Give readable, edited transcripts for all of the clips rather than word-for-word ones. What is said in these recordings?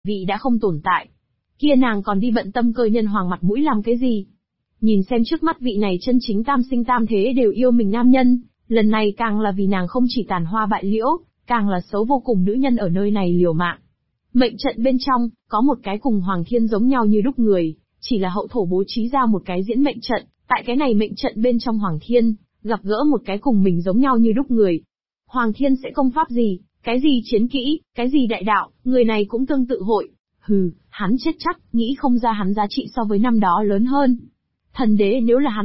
vị đã không tồn tại. Kia nàng còn đi bận tâm cơ nhân hoàng mặt mũi làm cái gì? Nhìn xem trước mắt vị này chân chính tam sinh tam thế đều yêu mình nam nhân, lần này càng là vì nàng không chỉ tàn hoa bại liễu, càng là xấu vô cùng nữ nhân ở nơi này liều mạng. Mệnh trận bên trong, có một cái cùng Hoàng Thiên giống nhau như đúc người, chỉ là hậu thổ bố trí ra một cái diễn mệnh trận, tại cái này mệnh trận bên trong Hoàng Thiên, gặp gỡ một cái cùng mình giống nhau như đúc người. Hoàng Thiên sẽ công pháp gì, cái gì chiến kỹ, cái gì đại đạo, người này cũng tương tự hội. Hừ, hắn chết chắc, nghĩ không ra hắn giá trị so với năm đó lớn hơn. Thần đế nếu là hắn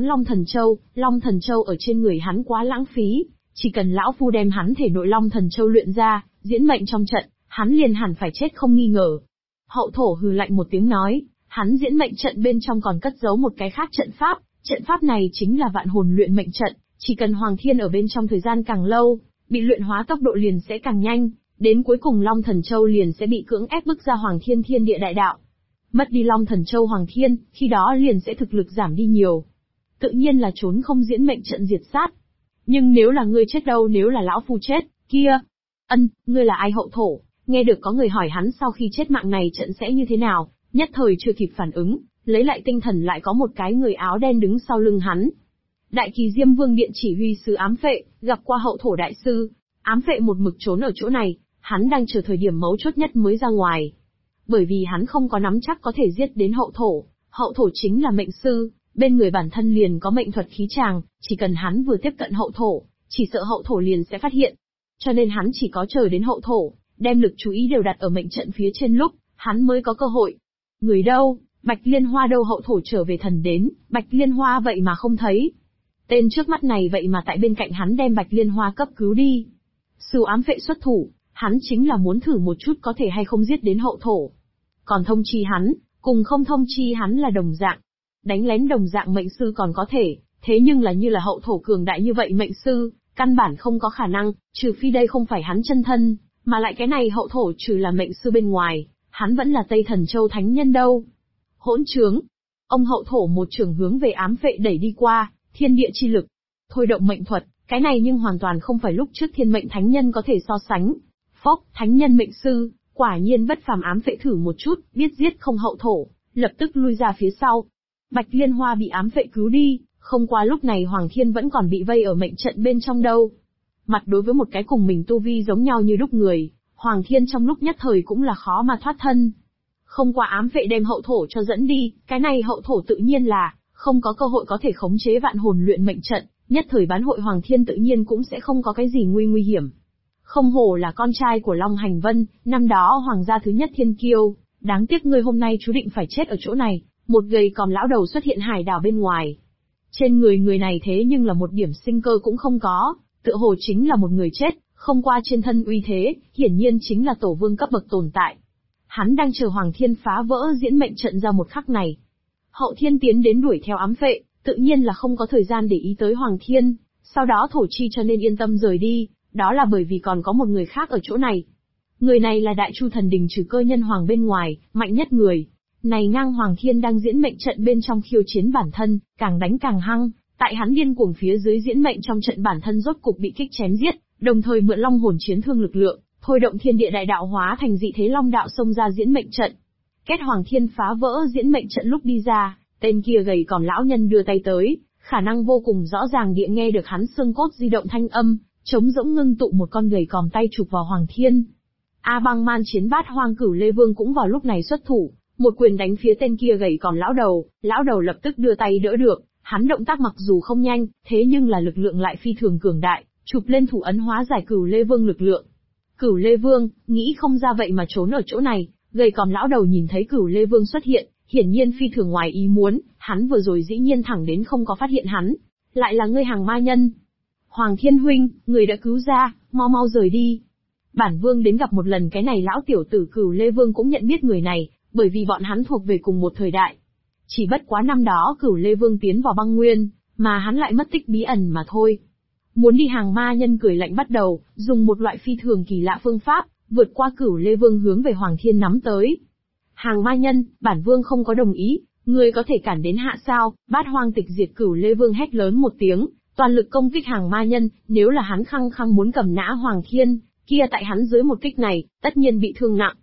Long Thần Châu ở trên người hắn quá lãng phí, chỉ cần lão phu đem hắn thể nội Long Thần Châu luyện ra, diễn mệnh trong trận, hắn liền hẳn phải chết không nghi ngờ. Hậu thổ hừ lạnh một tiếng nói, hắn diễn mệnh trận bên trong còn cất giấu một cái khác trận pháp này chính là vạn hồn luyện mệnh trận, chỉ cần Hoàng Thiên ở bên trong thời gian càng lâu, bị luyện hóa tốc độ liền sẽ càng nhanh, đến cuối cùng Long Thần Châu liền sẽ bị cưỡng ép bức ra Hoàng Thiên thiên địa đại đạo. Mất đi Long Thần Châu Hoàng Thiên, khi đó liền sẽ thực lực giảm đi nhiều. Tự nhiên là trốn không diễn mệnh trận diệt sát. Nhưng nếu là ngươi chết đâu, nếu là lão phu chết, kia. Ngươi là ai? Hậu thổ, nghe được có người hỏi hắn sau khi chết mạng này trận sẽ như thế nào, nhất thời chưa kịp phản ứng, lấy lại tinh thần lại có một cái người áo đen đứng sau lưng hắn. Đại Kỳ Diêm Vương Điện chỉ huy sứ Ám Phệ, gặp qua hậu thổ đại sư. Ám Phệ một mực trốn ở chỗ này, hắn đang chờ thời điểm mấu chốt nhất mới ra ngoài. Bởi vì hắn không có nắm chắc có thể giết đến hậu thổ chính là mệnh sư, bên người bản thân liền có mệnh thuật khí tràng, chỉ cần hắn vừa tiếp cận hậu thổ, chỉ sợ hậu thổ liền sẽ phát hiện. Cho nên hắn chỉ có chờ đến hậu thổ, đem lực chú ý đều đặt ở mệnh trận phía trên lúc, hắn mới có cơ hội. Người đâu, Bạch Liên Hoa đâu? Hậu thổ trở về thần đến, Bạch Liên Hoa vậy mà không thấy. Tên trước mắt này vậy mà tại bên cạnh hắn đem Bạch Liên Hoa cấp cứu đi. Sưu Ám Phệ xuất thủ, hắn chính là muốn thử một chút có thể hay không giết đến hậu thổ. Còn thông chi hắn, cùng không thông chi hắn là đồng dạng. Đánh lén đồng dạng mệnh sư còn có thể, thế nhưng là như là hậu thổ cường đại như vậy mệnh sư, căn bản không có khả năng, trừ phi đây không phải hắn chân thân, mà lại cái này hậu thổ trừ là mệnh sư bên ngoài, hắn vẫn là Tây Thần Châu thánh nhân đâu. Hỗn trướng! Ông hậu thổ một trường hướng về Ám Phệ đẩy đi qua, thiên địa chi lực, thôi động mệnh thuật, cái này nhưng hoàn toàn không phải lúc trước thiên mệnh thánh nhân có thể so sánh. Phốc, thánh nhân mệnh sư, quả nhiên bất phàm. Ám Phệ thử một chút, biết giết không hậu thổ, lập tức lui ra phía sau. Bạch Liên Hoa bị Ám Phệ cứu đi, không qua lúc này Hoàng Thiên vẫn còn bị vây ở mệnh trận bên trong đâu. Mặt đối với một cái cùng mình tu vi giống nhau như đúc người, Hoàng Thiên trong lúc nhất thời cũng là khó mà thoát thân. Không qua Ám Phệ đem hậu thổ cho dẫn đi, cái này hậu thổ tự nhiên là không có cơ hội có thể khống chế vạn hồn luyện mệnh trận, nhất thời bán hội Hoàng Thiên tự nhiên cũng sẽ không có cái gì nguy hiểm. Không hổ là con trai của Long Hành Vân, năm đó hoàng gia thứ nhất thiên kiêu, đáng tiếc ngươi hôm nay chú định phải chết ở chỗ này. Một gầy còm lão đầu xuất hiện hải đảo bên ngoài. Trên người này thế nhưng là một điểm sinh cơ cũng không có, tựa hồ chính là một người chết, không qua trên thân uy thế, hiển nhiên chính là tổ vương cấp bậc tồn tại. Hắn đang chờ Hoàng Thiên phá vỡ diễn mệnh trận ra một khắc này. Hậu Thiên tiến đến đuổi theo Ám Phệ, tự nhiên là không có thời gian để ý tới Hoàng Thiên, sau đó thổ chi cho nên yên tâm rời đi, đó là bởi vì còn có một người khác ở chỗ này. Người này là Đại Chu Thần Đình trừ Cơ Nhân Hoàng bên ngoài, mạnh nhất người. Này ngang Hoàng Thiên đang diễn mệnh trận bên trong khiêu chiến bản thân, càng đánh càng hăng, tại hắn điên cuồng phía dưới diễn mệnh trong trận bản thân rốt cục bị kích chém giết, đồng thời mượn long hồn chiến thương lực lượng, thôi động thiên địa đại đạo hóa thành dị thế long đạo xông ra diễn mệnh trận. Kết Hoàng Thiên phá vỡ diễn mệnh trận lúc đi ra, tên kia gầy còn lão nhân đưa tay tới, khả năng vô cùng rõ ràng địa nghe được hắn xương cốt di động thanh âm, trống rỗng ngưng tụ một con gầy còm tay chụp vào Hoàng Thiên. A Băng Man Chiến Bát Hoang Cửu Lê Vương cũng vào lúc này xuất thủ. Một quyền đánh phía tên kia gầy còn lão đầu lập tức đưa tay đỡ được, hắn động tác mặc dù không nhanh, thế nhưng là lực lượng lại phi thường cường đại, chụp lên thủ ấn hóa giải Cửu Lê Vương lực lượng. Cửu Lê Vương, nghĩ không ra vậy mà trốn ở chỗ này, gầy còn lão đầu nhìn thấy Cửu Lê Vương xuất hiện, hiển nhiên phi thường ngoài ý muốn, hắn vừa rồi dĩ nhiên thẳng đến không có phát hiện hắn, lại là ngươi Hàng Ma Nhân. Hoàng Thiên huynh, người đã cứu ra, mau rời đi. Bản vương đến gặp một lần cái này lão tiểu tử. Cửu Lê Vương cũng nhận biết người này, bởi vì bọn hắn thuộc về cùng một thời đại. Chỉ bất quá năm đó Cửu Lê Vương tiến vào băng nguyên, mà hắn lại mất tích bí ẩn mà thôi. Muốn đi Hàng Ma Nhân cười lạnh bắt đầu, dùng một loại phi thường kỳ lạ phương pháp, vượt qua Cửu Lê Vương hướng về Hoàng Thiên nắm tới. Hàng Ma Nhân, bản vương không có đồng ý, ngươi có thể cản đến hạ sao? Bát Hoang Tịch Diệt Cửu Lê Vương hét lớn một tiếng, toàn lực công kích Hàng Ma Nhân, nếu là hắn khăng khăng muốn cầm nã Hoàng Thiên, kia tại hắn dưới một kích này, tất nhiên bị thương nặng.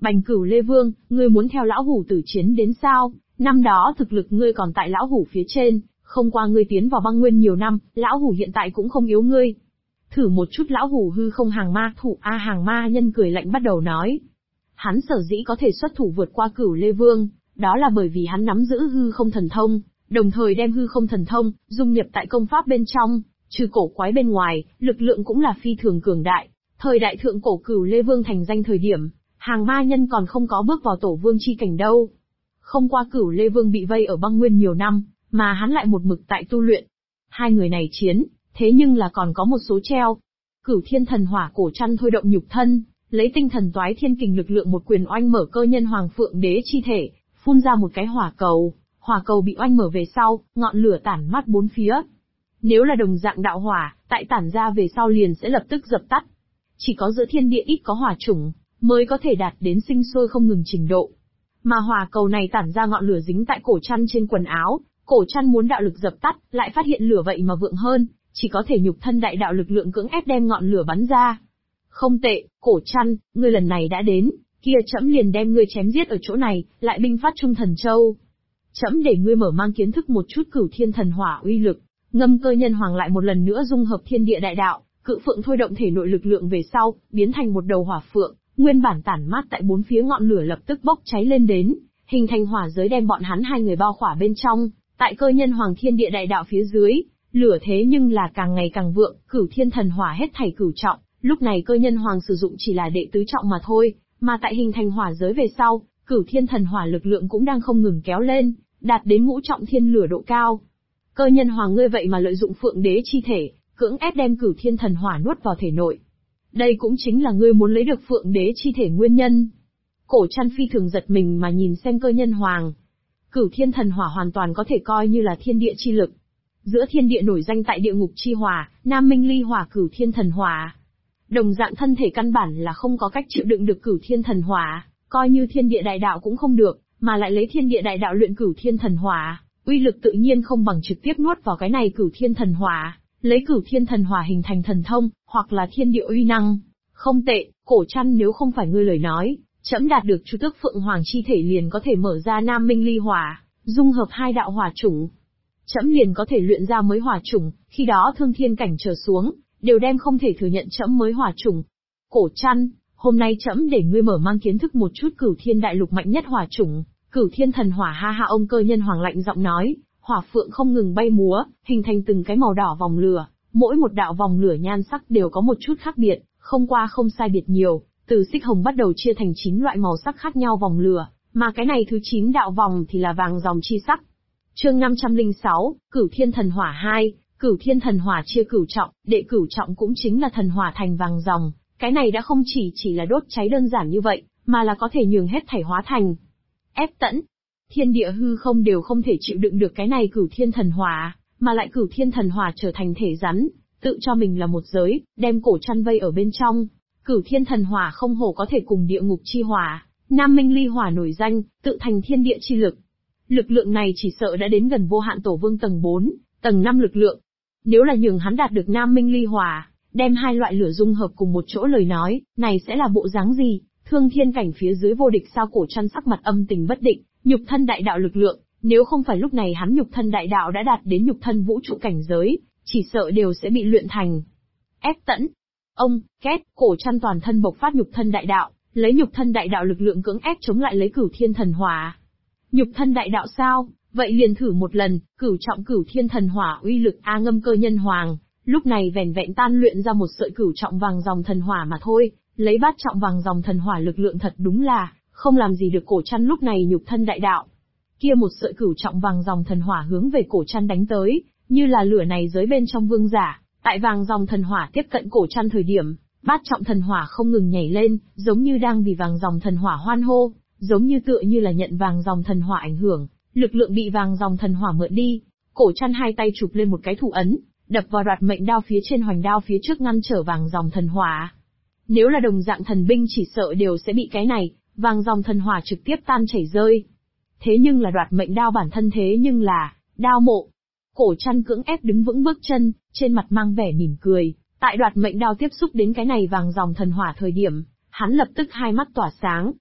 Bành Cửu Lê Vương, ngươi muốn theo lão hủ tử chiến đến sao? Năm đó thực lực ngươi còn tại lão hủ phía trên, không qua ngươi tiến vào băng nguyên nhiều năm, lão hủ hiện tại cũng không yếu ngươi. Thử một chút lão hủ hư không hàng ma thủ a hàng ma nhân cười lạnh bắt đầu nói. Hắn sở dĩ có thể xuất thủ vượt qua Cửu Lê Vương, đó là bởi vì hắn nắm giữ hư không thần thông, đồng thời đem hư không thần thông dung nhập tại công pháp bên trong, trừ cổ quái bên ngoài, lực lượng cũng là phi thường cường đại. Thời đại thượng cổ Cửu Lê Vương thành danh thời điểm, hàng ma nhân còn không có bước vào tổ vương chi cảnh đâu. Không qua Cửu Lê Vương bị vây ở băng nguyên nhiều năm, mà hắn lại một mực tại tu luyện. Hai người này chiến, thế nhưng là còn có một số treo. Cửu Thiên Thần Hỏa cổ trăn thôi động nhục thân, lấy tinh thần toái thiên kình lực lượng một quyền oanh mở cơ nhân Hoàng Phượng Đế chi thể, phun ra một cái hỏa cầu bị oanh mở về sau, ngọn lửa tản mát bốn phía. Nếu là đồng dạng đạo hỏa, tại tản ra về sau liền sẽ lập tức dập tắt. Chỉ có giữa thiên địa ít có hỏa chủng, mới có thể đạt đến sinh sôi không ngừng trình độ. Mà hỏa cầu này tản ra ngọn lửa dính tại cổ chăn trên quần áo, cổ chăn muốn đạo lực dập tắt, lại phát hiện lửa vậy mà vượng hơn, chỉ có thể nhục thân đại đạo lực lượng cưỡng ép đem ngọn lửa bắn ra. Không tệ, cổ chăn, ngươi lần này đã đến, kia trẫm liền đem ngươi chém giết ở chỗ này, lại binh phát Trung Thần Châu. Trẫm để ngươi mở mang kiến thức một chút Cửu Thiên Thần Hỏa uy lực. Ngâm Cơ Nhân Hoàng lại một lần nữa dung hợp thiên địa đại đạo, cự phượng thôi động thể nội lực lượng về sau, biến thành một đầu hỏa phượng, nguyên bản tản mát tại bốn phía ngọn lửa lập tức bốc cháy lên đến, hình thành hỏa giới đem bọn hắn hai người bao khỏa bên trong. Tại Cơ Nhân Hoàng thiên địa đại đạo phía dưới, lửa thế nhưng là càng ngày càng vượng, Cửu Thiên Thần Hỏa hết thảy cửu trọng, lúc này Cơ Nhân Hoàng sử dụng chỉ là đệ tứ trọng mà thôi, mà tại hình thành hỏa giới về sau, Cửu Thiên Thần Hỏa lực lượng cũng đang không ngừng kéo lên, đạt đến ngũ trọng thiên lửa độ cao. Cơ Nhân Hoàng ngươi vậy mà lợi dụng Phượng Đế chi thể, cưỡng ép đem Cửu Thiên Thần Hỏa nuốt vào thể nội. Đây cũng chính là ngươi muốn lấy được Phượng Đế chi thể nguyên nhân. Cổ Trăn phi thường giật mình mà nhìn xem Cơ Nhân Hoàng. Cửu Thiên Thần Hỏa hoàn toàn có thể coi như là thiên địa chi lực. Giữa thiên địa nổi danh tại địa ngục chi hỏa, Nam Minh Ly Hỏa Cửu Thiên Thần Hỏa. Đồng dạng thân thể căn bản là không có cách chịu đựng được Cửu Thiên Thần Hỏa, coi như thiên địa đại đạo cũng không được, mà lại lấy thiên địa đại đạo luyện Cửu Thiên Thần Hỏa, uy lực tự nhiên không bằng trực tiếp nuốt vào cái này Cửu Thiên Thần Hỏa, lấy Cửu Thiên Thần Hỏa hình thành thần thông, hoặc là thiên địa uy năng. Không tệ, Cổ Trăn, nếu không phải ngươi lời nói, trẫm đạt được Chu Tước Phượng Hoàng chi thể liền có thể mở ra Nam Minh Ly Hỏa, dung hợp hai đạo hỏa chủng. Trẫm liền có thể luyện ra mới hỏa chủng, khi đó thương thiên cảnh trở xuống, đều đem không thể thừa nhận trẫm mới hỏa chủng. Cổ Trăn, hôm nay trẫm để ngươi mở mang kiến thức một chút Cửu Thiên Đại Lục mạnh nhất hỏa chủng, Cửu Thiên Thần Hỏa. Ha ha, ông Cơ Nhân Hoàng lạnh giọng nói, hỏa phượng không ngừng bay múa, hình thành từng cái màu đỏ vòng lửa, mỗi một đạo vòng lửa nhan sắc đều có một chút khác biệt, không qua không sai biệt nhiều, từ xích hồng bắt đầu chia thành 9 loại màu sắc khác nhau vòng lửa, mà cái này thứ 9 đạo vòng thì là vàng ròng chi sắc. Chương 506, Cửu Thiên Thần Hỏa 2, Cửu Thiên Thần Hỏa chia cửu trọng, đệ cửu trọng cũng chính là thần hỏa thành vàng ròng, cái này đã không chỉ là đốt cháy đơn giản như vậy, mà là có thể nhường hết thảy hóa thành ép tẫn. Thiên địa hư không đều không thể chịu đựng được cái này Cửu Thiên Thần Hỏa, mà lại Cửu Thiên Thần Hỏa trở thành thể rắn, tự cho mình là một giới, đem Cổ Trăn vây ở bên trong. Cửu Thiên Thần Hỏa không hổ có thể cùng địa ngục chi hỏa, Nam Minh Ly Hỏa nổi danh, tự thành thiên địa chi lực. Lực lượng này chỉ sợ đã đến gần vô hạn tổ vương tầng 4, tầng 5 lực lượng. Nếu là nhường hắn đạt được Nam Minh Ly Hỏa, đem hai loại lửa dung hợp cùng một chỗ lời nói, này sẽ là bộ dáng gì? Thương thiên cảnh phía dưới vô địch sao? Cổ Trăn sắc mặt âm tình bất định, nhục thân đại đạo lực lượng, nếu không phải lúc này hắn nhục thân đại đạo đã đạt đến nhục thân vũ trụ cảnh giới, chỉ sợ đều sẽ bị luyện thành ép tẫn. Ông, két, Cổ Trăn toàn thân bộc phát nhục thân đại đạo, lấy nhục thân đại đạo lực lượng cưỡng ép chống lại lấy Cửu Thiên Thần Hỏa. Nhục thân đại đạo sao? Vậy liền thử một lần, cửu trọng Cửu Thiên Thần Hỏa uy lực a. Ngâm Cơ Nhân Hoàng, lúc này vẻn vẹn tan luyện ra một sợi cửu trọng vàng dòng thần hỏa mà thôi, lấy bát trọng vàng dòng thần hỏa lực lượng thật đúng là không làm gì được Cổ Trăn lúc này nhục thân đại đạo. Kia một sợi cửu trọng vàng dòng thần hỏa hướng về Cổ Trăn đánh tới, như là lửa này giới bên trong vương giả. Tại vàng dòng thần hỏa tiếp cận Cổ Trăn thời điểm, bát trọng thần hỏa không ngừng nhảy lên, giống như đang vì vàng dòng thần hỏa hoan hô, giống như tựa như là nhận vàng dòng thần hỏa ảnh hưởng, lực lượng bị vàng dòng thần hỏa mượn đi. Cổ Trăn hai tay chụp lên một cái thủ ấn, đập vào đoạt mệnh đao phía trên hoành đao phía trước ngăn trở vàng dòng thần hỏa. Nếu là đồng dạng thần binh chỉ sợ đều sẽ bị cái này, vàng dòng thần hỏa trực tiếp tan chảy rơi. Thế nhưng là đoạt mệnh đao bản thân thế nhưng là đao mộ. Cổ Trăn cưỡng ép đứng vững bước chân, trên mặt mang vẻ mỉm cười. Tại đoạt mệnh đao tiếp xúc đến cái này vàng dòng thần hỏa thời điểm, hắn lập tức hai mắt tỏa sáng.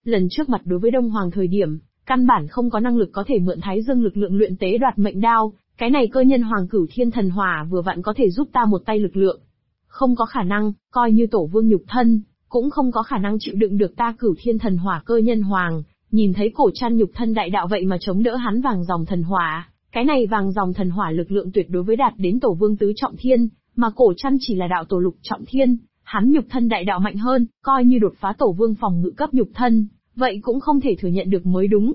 Lần trước mặt đối với Đông Hoàng thời điểm, căn bản không có năng lực có thể mượn Thái Dương lực lượng luyện tế đoạt mệnh đao, cái này cơ nhân hoàng cửu thiên thần hỏa vừa vặn có thể giúp ta một tay lực lượng. Không có khả năng, coi như tổ vương nhục thân, cũng không có khả năng chịu đựng được ta cửu thiên thần hỏa cơ nhân hoàng. Nhìn thấy cổ trăn nhục thân đại đạo vậy mà chống đỡ hắn vàng dòng thần hỏa, cái này vàng dòng thần hỏa lực lượng tuyệt đối với đạt đến tổ vương tứ trọng thiên, mà cổ trăn chỉ là đạo tổ lục trọng thiên, hắn nhục thân đại đạo mạnh hơn, coi như đột phá tổ vương phòng ngự cấp nhục thân, vậy cũng không thể thừa nhận được mới đúng.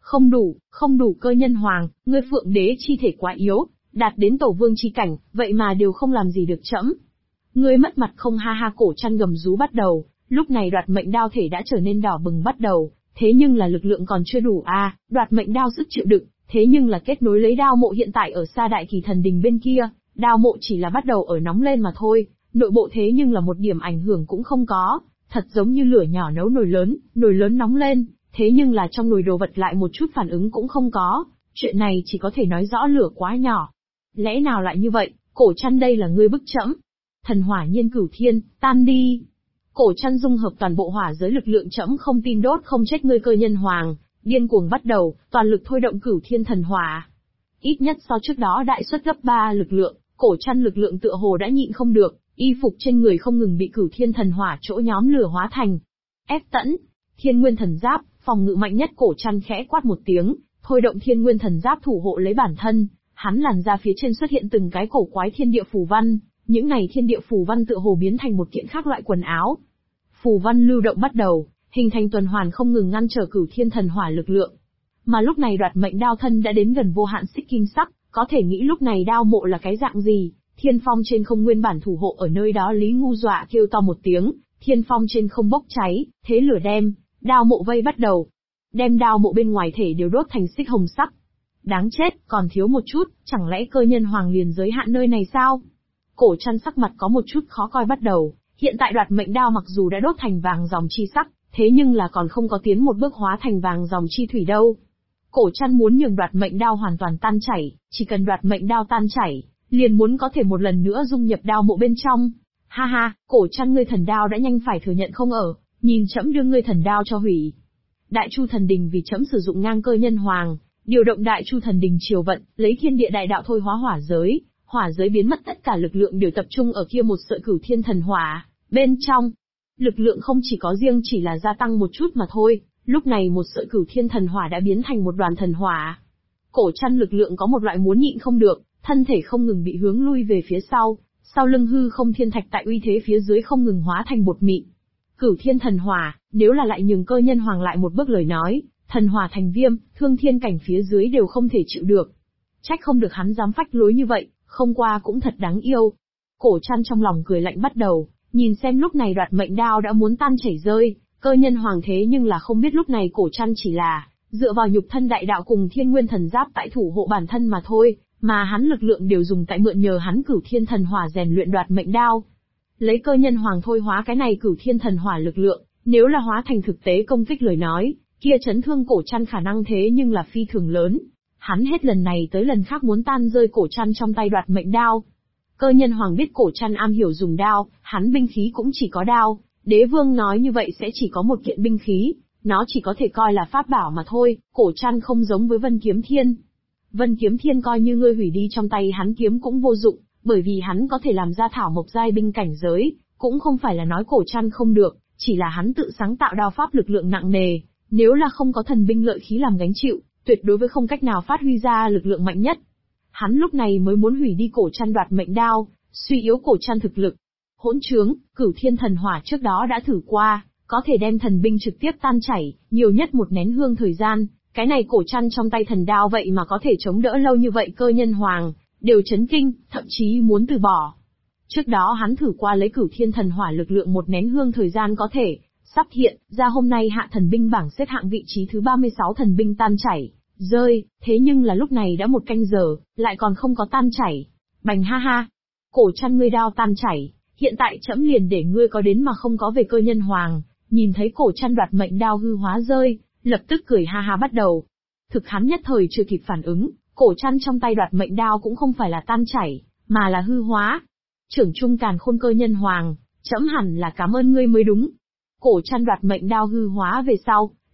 Không đủ cơ nhân hoàng, ngươi phượng đế chi thể quá yếu, đạt đến tổ vương chi cảnh, vậy mà đều không làm gì được trẫm. Ngươi mất mặt không ha ha, cổ trăn gầm rú bắt đầu, lúc này đoạt mệnh đao thể đã trở nên đỏ bừng bắt đầu, thế nhưng là lực lượng còn chưa đủ đoạt mệnh đao sức chịu đựng, thế nhưng là kết nối lấy đao mộ hiện tại ở xa đại kỳ thần đình bên kia, đao mộ chỉ là bắt đầu ở nóng lên mà thôi, nội bộ thế nhưng là một điểm ảnh hưởng cũng không có, thật giống như lửa nhỏ nấu nồi lớn nóng lên, thế nhưng là trong nồi đồ vật lại một chút phản ứng cũng không có, chuyện này chỉ có thể nói rõ lửa quá nhỏ. Lẽ nào lại như vậy, cổ trăn đây là ngươi bức trẫm. Thần hỏa nhiên cửu thiên, tan đi. Cổ trăn dung hợp toàn bộ hỏa giới lực lượng trẫm không tin đốt không trách ngươi cơ nhân hoàng, điên cuồng bắt đầu, toàn lực thôi động cửu thiên thần hỏa. Ít nhất so trước đó đại suất gấp 3 lực lượng, cổ trăn lực lượng tựa hồ đã nhịn không được, y phục trên người không ngừng bị cửu thiên thần hỏa chỗ nhóm lửa hóa thành. Ép tẫn, thiên nguyên thần giáp, phòng ngự mạnh nhất cổ trăn khẽ quát một tiếng, thôi động thiên nguyên thần giáp thủ hộ lấy bản thân, hắn làn ra phía trên xuất hiện từng cái cổ quái thiên địa phù văn, những này thiên địa phù văn tựa hồ biến thành một kiện khác loại quần áo. Phù văn lưu động bắt đầu, hình thành tuần hoàn không ngừng ngăn trở cửu thiên thần hỏa lực lượng. Mà lúc này đoạt mệnh đao thân đã đến gần vô hạn xích kim sắc, có thể nghĩ lúc này đao mộ là cái dạng gì. Thiên phong trên không nguyên bản thủ hộ ở nơi đó Lý Ngu dọa kêu to một tiếng, thiên phong trên không bốc cháy, thế lửa đem, đao mộ vây bắt đầu. Đem đao mộ bên ngoài thể đều đốt thành xích hồng sắc. Đáng chết, còn thiếu một chút, chẳng lẽ cơ nhân hoàng liền giới hạn nơi này sao? Cổ trăn sắc mặt có một chút khó coi bắt đầu, hiện tại đoạt mệnh đao mặc dù đã đốt thành vàng dòng chi sắc, thế nhưng là còn không có tiến một bước hóa thành vàng dòng chi thủy đâu. Cổ trăn muốn nhường đoạt mệnh đao hoàn toàn tan chảy, chỉ cần đoạt mệnh đao tan chảy, liền muốn có thể một lần nữa dung nhập đao mộ bên trong. Ha ha, cổ trăn ngươi thần đao đã nhanh phải thừa nhận không ở, nhìn trẫm đưa ngươi thần đao cho hủy. Đại Chu thần đình vì trẫm sử dụng ngang cơ nhân hoàng, điều động Đại Chu thần đình triều vận, lấy thiên địa đại đạo thôi hóa hỏa giới biến mất tất cả lực lượng đều tập trung ở kia một sợi cửu thiên thần hỏa, bên trong. Lực lượng không chỉ có riêng chỉ là gia tăng một chút mà thôi, lúc này một sợi cửu thiên thần hỏa đã biến thành một đoàn thần hỏa. Cổ trăn lực lượng có một loại muốn nhịn không được, thân thể không ngừng bị hướng lui về phía sau lưng hư không thiên thạch tại uy thế phía dưới không ngừng hóa thành bột mịn. Cửu thiên thần hỏa, nếu là lại nhường cơ nhân hoàng lại một bước lời nói, thần hỏa thành viêm, thương thiên cảnh phía dưới đều không thể chịu được. Trách không được hắn dám phách lối như vậy, không qua cũng thật đáng yêu. Cổ trăn trong lòng cười lạnh bắt đầu, nhìn xem lúc này đoạt mệnh đao đã muốn tan chảy rơi, cơ nhân hoàng thế nhưng là không biết lúc này cổ trăn chỉ là dựa vào nhục thân đại đạo cùng thiên nguyên thần giáp tại thủ hộ bản thân mà thôi, mà hắn lực lượng đều dùng tại mượn nhờ hắn cửu thiên thần hỏa rèn luyện đoạt mệnh đao. Lấy cơ nhân hoàng thôi hóa cái này cửu thiên thần hỏa lực lượng, nếu là hóa thành thực tế công kích lời nói, kia chấn thương cổ trăn khả năng thế nhưng là phi thường lớn. Hắn hết lần này tới lần khác muốn tan rơi cổ trăn trong tay đoạt mệnh đao. Cơ nhân hoàng biết cổ trăn am hiểu dùng đao, hắn binh khí cũng chỉ có đao, đế vương nói như vậy sẽ chỉ có một kiện binh khí, nó chỉ có thể coi là pháp bảo mà thôi, cổ trăn không giống với Vân Kiếm Thiên. Vân Kiếm Thiên coi như ngươi hủy đi trong tay hắn kiếm cũng vô dụng, bởi vì hắn có thể làm ra thảo mộc giai binh cảnh giới, cũng không phải là nói cổ trăn không được, chỉ là hắn tự sáng tạo đao pháp lực lượng nặng nề, nếu là không có thần binh lợi khí làm gánh chịu, tuyệt đối với không cách nào phát huy ra lực lượng mạnh nhất. Hắn lúc này mới muốn hủy đi cổ trăn đoạt mệnh đao, suy yếu cổ trăn thực lực. Hỗn trướng, cửu thiên thần hỏa trước đó đã thử qua, có thể đem thần binh trực tiếp tan chảy, nhiều nhất một nén hương thời gian, cái này cổ trăn trong tay thần đao vậy mà có thể chống đỡ lâu như vậy, cơ nhân hoàng đều chấn kinh, thậm chí muốn từ bỏ. Trước đó hắn thử qua lấy cửu thiên thần hỏa lực lượng một nén hương thời gian có thể sắp hiện ra hôm nay hạ thần binh bảng xếp hạng vị trí thứ 36 thần binh tan chảy rơi, thế nhưng là lúc này đã một canh giờ, lại còn không có tan chảy. Bành ha ha, cổ trăn ngươi đao tan chảy, hiện tại trẫm liền để ngươi có đến mà không có về. Cơ nhân hoàng nhìn thấy cổ trăn đoạt mệnh đao hư hóa rơi, lập tức cười ha ha bắt đầu. Thực hắn nhất thời chưa kịp phản ứng, cổ trăn trong tay đoạt mệnh đao cũng không phải là tan chảy, mà là hư hóa. Trưởng trung càn khôn cơ nhân hoàng, trẫm hẳn là cảm ơn ngươi mới đúng. Cổ trăn đoạt mệnh đao hư hóa về sau,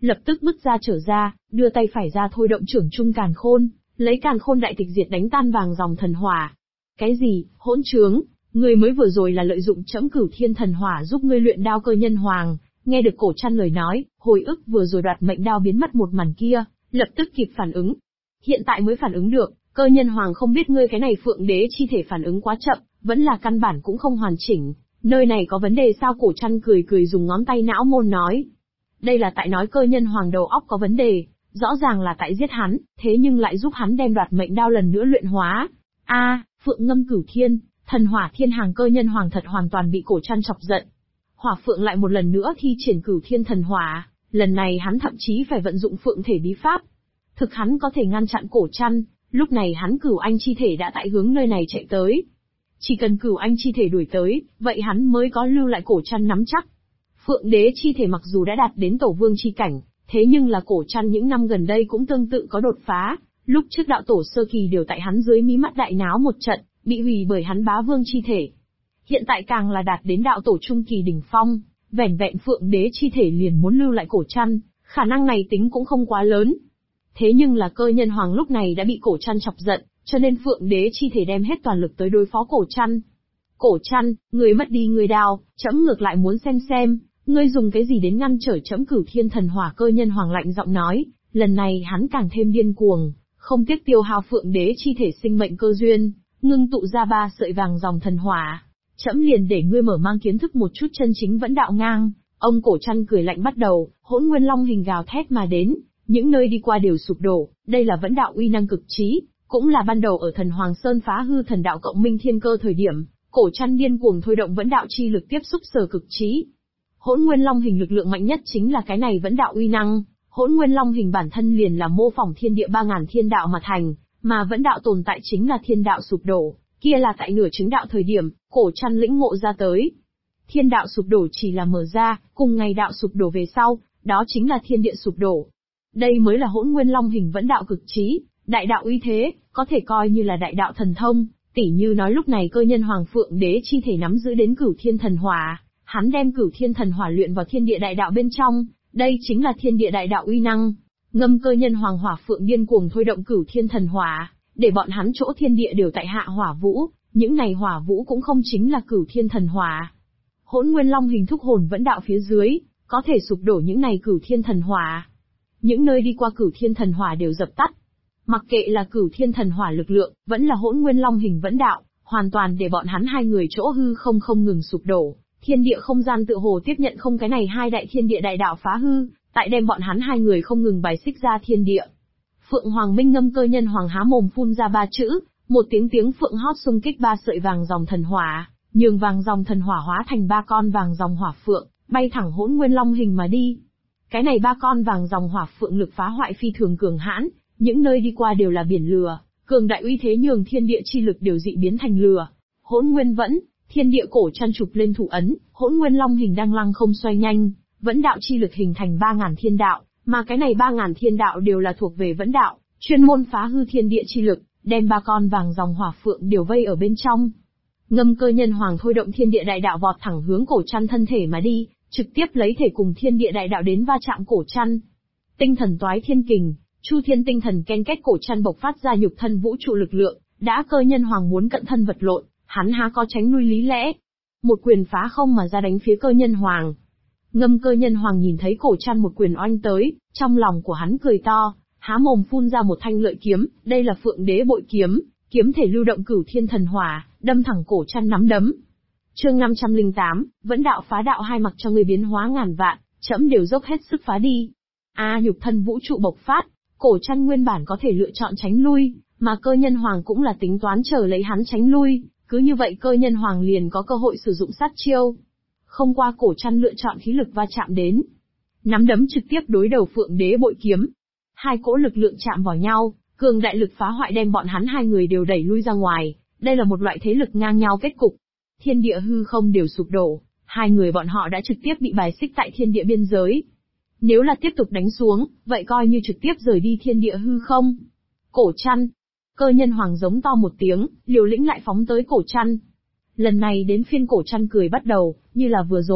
lập tức bước ra trở ra, đưa tay phải ra thôi động trưởng trung càn khôn, lấy càn khôn đại tịch diệt đánh tan vàng dòng thần hỏa. Cái gì, hỗn trướng, ngươi mới vừa rồi là lợi dụng trẫm Cửu Thiên thần hỏa giúp ngươi luyện đao Cơ Nhân Hoàng. Nghe được Cổ Trăn lời nói, hồi ức vừa rồi đoạt mệnh đao biến mất một màn kia, lập tức kịp phản ứng. Hiện tại mới phản ứng được, Cơ Nhân Hoàng không biết ngươi cái này Phượng Đế chi thể phản ứng quá chậm, vẫn là căn bản cũng không hoàn chỉnh. Nơi này có vấn đề sao? Cổ Trăn cười cười dùng ngón tay não môn nói. Đây là tại nói Cơ Nhân Hoàng đầu óc có vấn đề, rõ ràng là tại giết hắn, thế nhưng lại giúp hắn đem đoạt mệnh đao lần nữa luyện hóa. Phượng ngâm Cửu Thiên, thần hỏa thiên hàng. Cơ Nhân Hoàng thật hoàn toàn bị Cổ Trăn chọc giận. Hỏa Phượng lại một lần nữa thi triển Cửu Thiên thần hỏa, lần này hắn thậm chí phải vận dụng Phượng thể bí pháp. Thực hắn có thể ngăn chặn Cổ Trăn, lúc này hắn Cửu Anh chi thể đã tại hướng nơi này chạy tới. Chỉ cần Cửu Anh chi thể đuổi tới, vậy hắn mới có lưu lại Cổ Trăn nắm chắc. Phượng Đế chi thể mặc dù đã đạt đến Tổ Vương chi cảnh, thế nhưng là Cổ Trăn những năm gần đây cũng tương tự có đột phá, lúc trước đạo tổ sơ kỳ đều tại hắn dưới mí mắt đại náo một trận, bị hủy bởi hắn Bá Vương chi thể. Hiện tại càng là đạt đến đạo tổ trung kỳ đỉnh phong, vẻn vẹn Phượng Đế chi thể liền muốn lưu lại Cổ Trăn, khả năng này tính cũng không quá lớn. Thế nhưng là Cơ Nhân Hoàng lúc này đã bị Cổ Trăn chọc giận, cho nên Phượng Đế chi thể đem hết toàn lực tới đối phó Cổ Trăn. Cổ Trăn, ngươi mất đi người đao, trẫm ngược lại muốn xem, ngươi dùng cái gì đến ngăn trở trẫm Cửu Thiên thần hỏa? Cơ Nhân Hoàng lạnh giọng nói, lần này hắn càng thêm điên cuồng, không tiếc tiêu hao Phượng Đế chi thể sinh mệnh cơ duyên, ngưng tụ ra 3 sợi vàng dòng thần hỏa. Trẫm liền để ngươi mở mang kiến thức một chút chân chính vẫn đạo ngang. Ông Cổ Trăn cười lạnh bắt đầu, Hỗn Nguyên Long hình gào thét mà đến, những nơi đi qua đều sụp đổ, đây là vẫn đạo uy năng cực trí, cũng là ban đầu ở Thần Hoàng Sơn phá hư thần đạo cộng minh thiên cơ thời điểm, Cổ Trăn điên cuồng thôi động vẫn đạo chi lực tiếp xúc sở cực trí. Hỗn Nguyên Long hình lực lượng mạnh nhất chính là cái này vẫn đạo uy năng. Hỗn Nguyên Long hình bản thân liền là mô phỏng thiên địa 3000 thiên đạo mà thành, mà vẫn đạo tồn tại chính là thiên đạo sụp đổ, kia là tại nửa chứng đạo thời điểm, Cổ Trăn lĩnh ngộ ra tới. Thiên đạo sụp đổ chỉ là mở ra, cùng ngày đạo sụp đổ về sau, đó chính là thiên địa sụp đổ. Đây mới là Hỗn Nguyên Long hình vẫn đạo cực trí, đại đạo uy thế, có thể coi như là đại đạo thần thông, tỉ như nói lúc này Cơ Nhân Hoàng Phượng Đế chi thể nắm giữ đến Cửu Thiên thần hỏa, hắn đem Cửu Thiên thần hỏa luyện vào thiên địa đại đạo bên trong, đây chính là thiên địa đại đạo uy năng. Ngâm Cơ Nhân Hoàng Hỏa Phượng điên cuồng thôi động Cửu Thiên thần hỏa, để bọn hắn chỗ thiên địa đều tại hạ hỏa vũ, những này hỏa vũ cũng không chính là Cửu Thiên thần hỏa. Hỗn Nguyên Long hình thúc hồn vẫn đạo phía dưới, có thể sụp đổ những này Cửu Thiên thần hỏa. Những nơi đi qua Cửu Thiên thần hỏa đều dập tắt. Mặc kệ là Cửu Thiên thần hỏa lực lượng, vẫn là Hỗn Nguyên Long hình vẫn đạo, hoàn toàn để bọn hắn hai người chỗ hư không ngừng sụp đổ. Thiên địa không gian tựa hồ tiếp nhận không cái này hai đại thiên địa đại đạo phá hư, tại đem bọn hắn hai người không ngừng bài xích ra thiên địa. Phượng Hoàng Minh Ngâm Cơ Nhân Hoàng há mồm phun ra 3 chữ, một tiếng phượng hót xung kích 3 sợi vàng dòng thần hỏa, nhường vàng dòng thần hỏa hóa thành 3 con vàng dòng hỏa phượng, bay thẳng Hỗn Nguyên Long hình mà đi. Cái này 3 con vàng dòng hỏa phượng lực phá hoại phi thường cường hãn, những nơi đi qua đều là biển lửa, cường đại uy thế nhường thiên địa chi lực đều dị biến thành lửa. Hỗn Nguyên vẫn, thiên địa Cổ Trăn chụp lên thủ ấn, Hỗn Nguyên Long hình đang lăng không xoay nhanh, vẫn đạo chi lực hình thành 3000 thiên đạo, mà cái này 3000 thiên đạo đều là thuộc về vẫn đạo, chuyên môn phá hư thiên địa chi lực, đem 3 con vàng dòng hỏa phượng đều vây ở bên trong. Ngâm Cơ Nhân Hoàng thôi động thiên địa đại đạo vọt thẳng hướng Cổ Trăn thân thể mà đi, trực tiếp lấy thể cùng thiên địa đại đạo đến va chạm Cổ Trăn. Tinh thần toái thiên kình, Chu Thiên tinh thần ken kết. Cổ Trăn bộc phát ra nhục thân vũ trụ lực lượng, đã Cơ Nhân Hoàng muốn cận thân vật lộn, hắn há có tránh lui lý lẽ. Một quyền phá không mà ra đánh phía Cơ Nhân Hoàng. Ngâm Cơ Nhân Hoàng nhìn thấy Cổ Trăn một quyền oanh tới, trong lòng của hắn cười to, há mồm phun ra một thanh lợi kiếm, đây là Phượng Đế bội kiếm, kiếm thể lưu động Cửu Thiên thần hỏa, đâm thẳng Cổ Trăn nắm đấm. Chương 508, vẫn đạo phá đạo hai mặc cho người biến hóa ngàn vạn, trẫm đều dốc hết sức phá đi. Nhục thân vũ trụ bộc phát, Cổ Trăn nguyên bản có thể lựa chọn tránh lui, mà Cơ Nhân Hoàng cũng là tính toán chờ lấy hắn tránh lui, cứ như vậy Cơ Nhân Hoàng liền có cơ hội sử dụng sát chiêu. Không qua Cổ Trăn lựa chọn khí lực va chạm đến, nắm đấm trực tiếp đối đầu Phượng Đế bội kiếm. Hai cỗ lực lượng chạm vào nhau, cường đại lực phá hoại đem bọn hắn hai người đều đẩy lui ra ngoài, đây là một loại thế lực ngang nhau kết cục. Thiên địa hư không đều sụp đổ, hai người bọn họ đã trực tiếp bị bài xích tại thiên địa biên giới. Nếu là tiếp tục đánh xuống, vậy coi như trực tiếp rời đi thiên địa hư không. Cổ Trăn. Cơ Nhân Hoàng giống to một tiếng, liều lĩnh lại phóng tới Cổ Trăn. Lần này đến phiên Cổ Trăn cười bắt đầu, như là vừa rồi,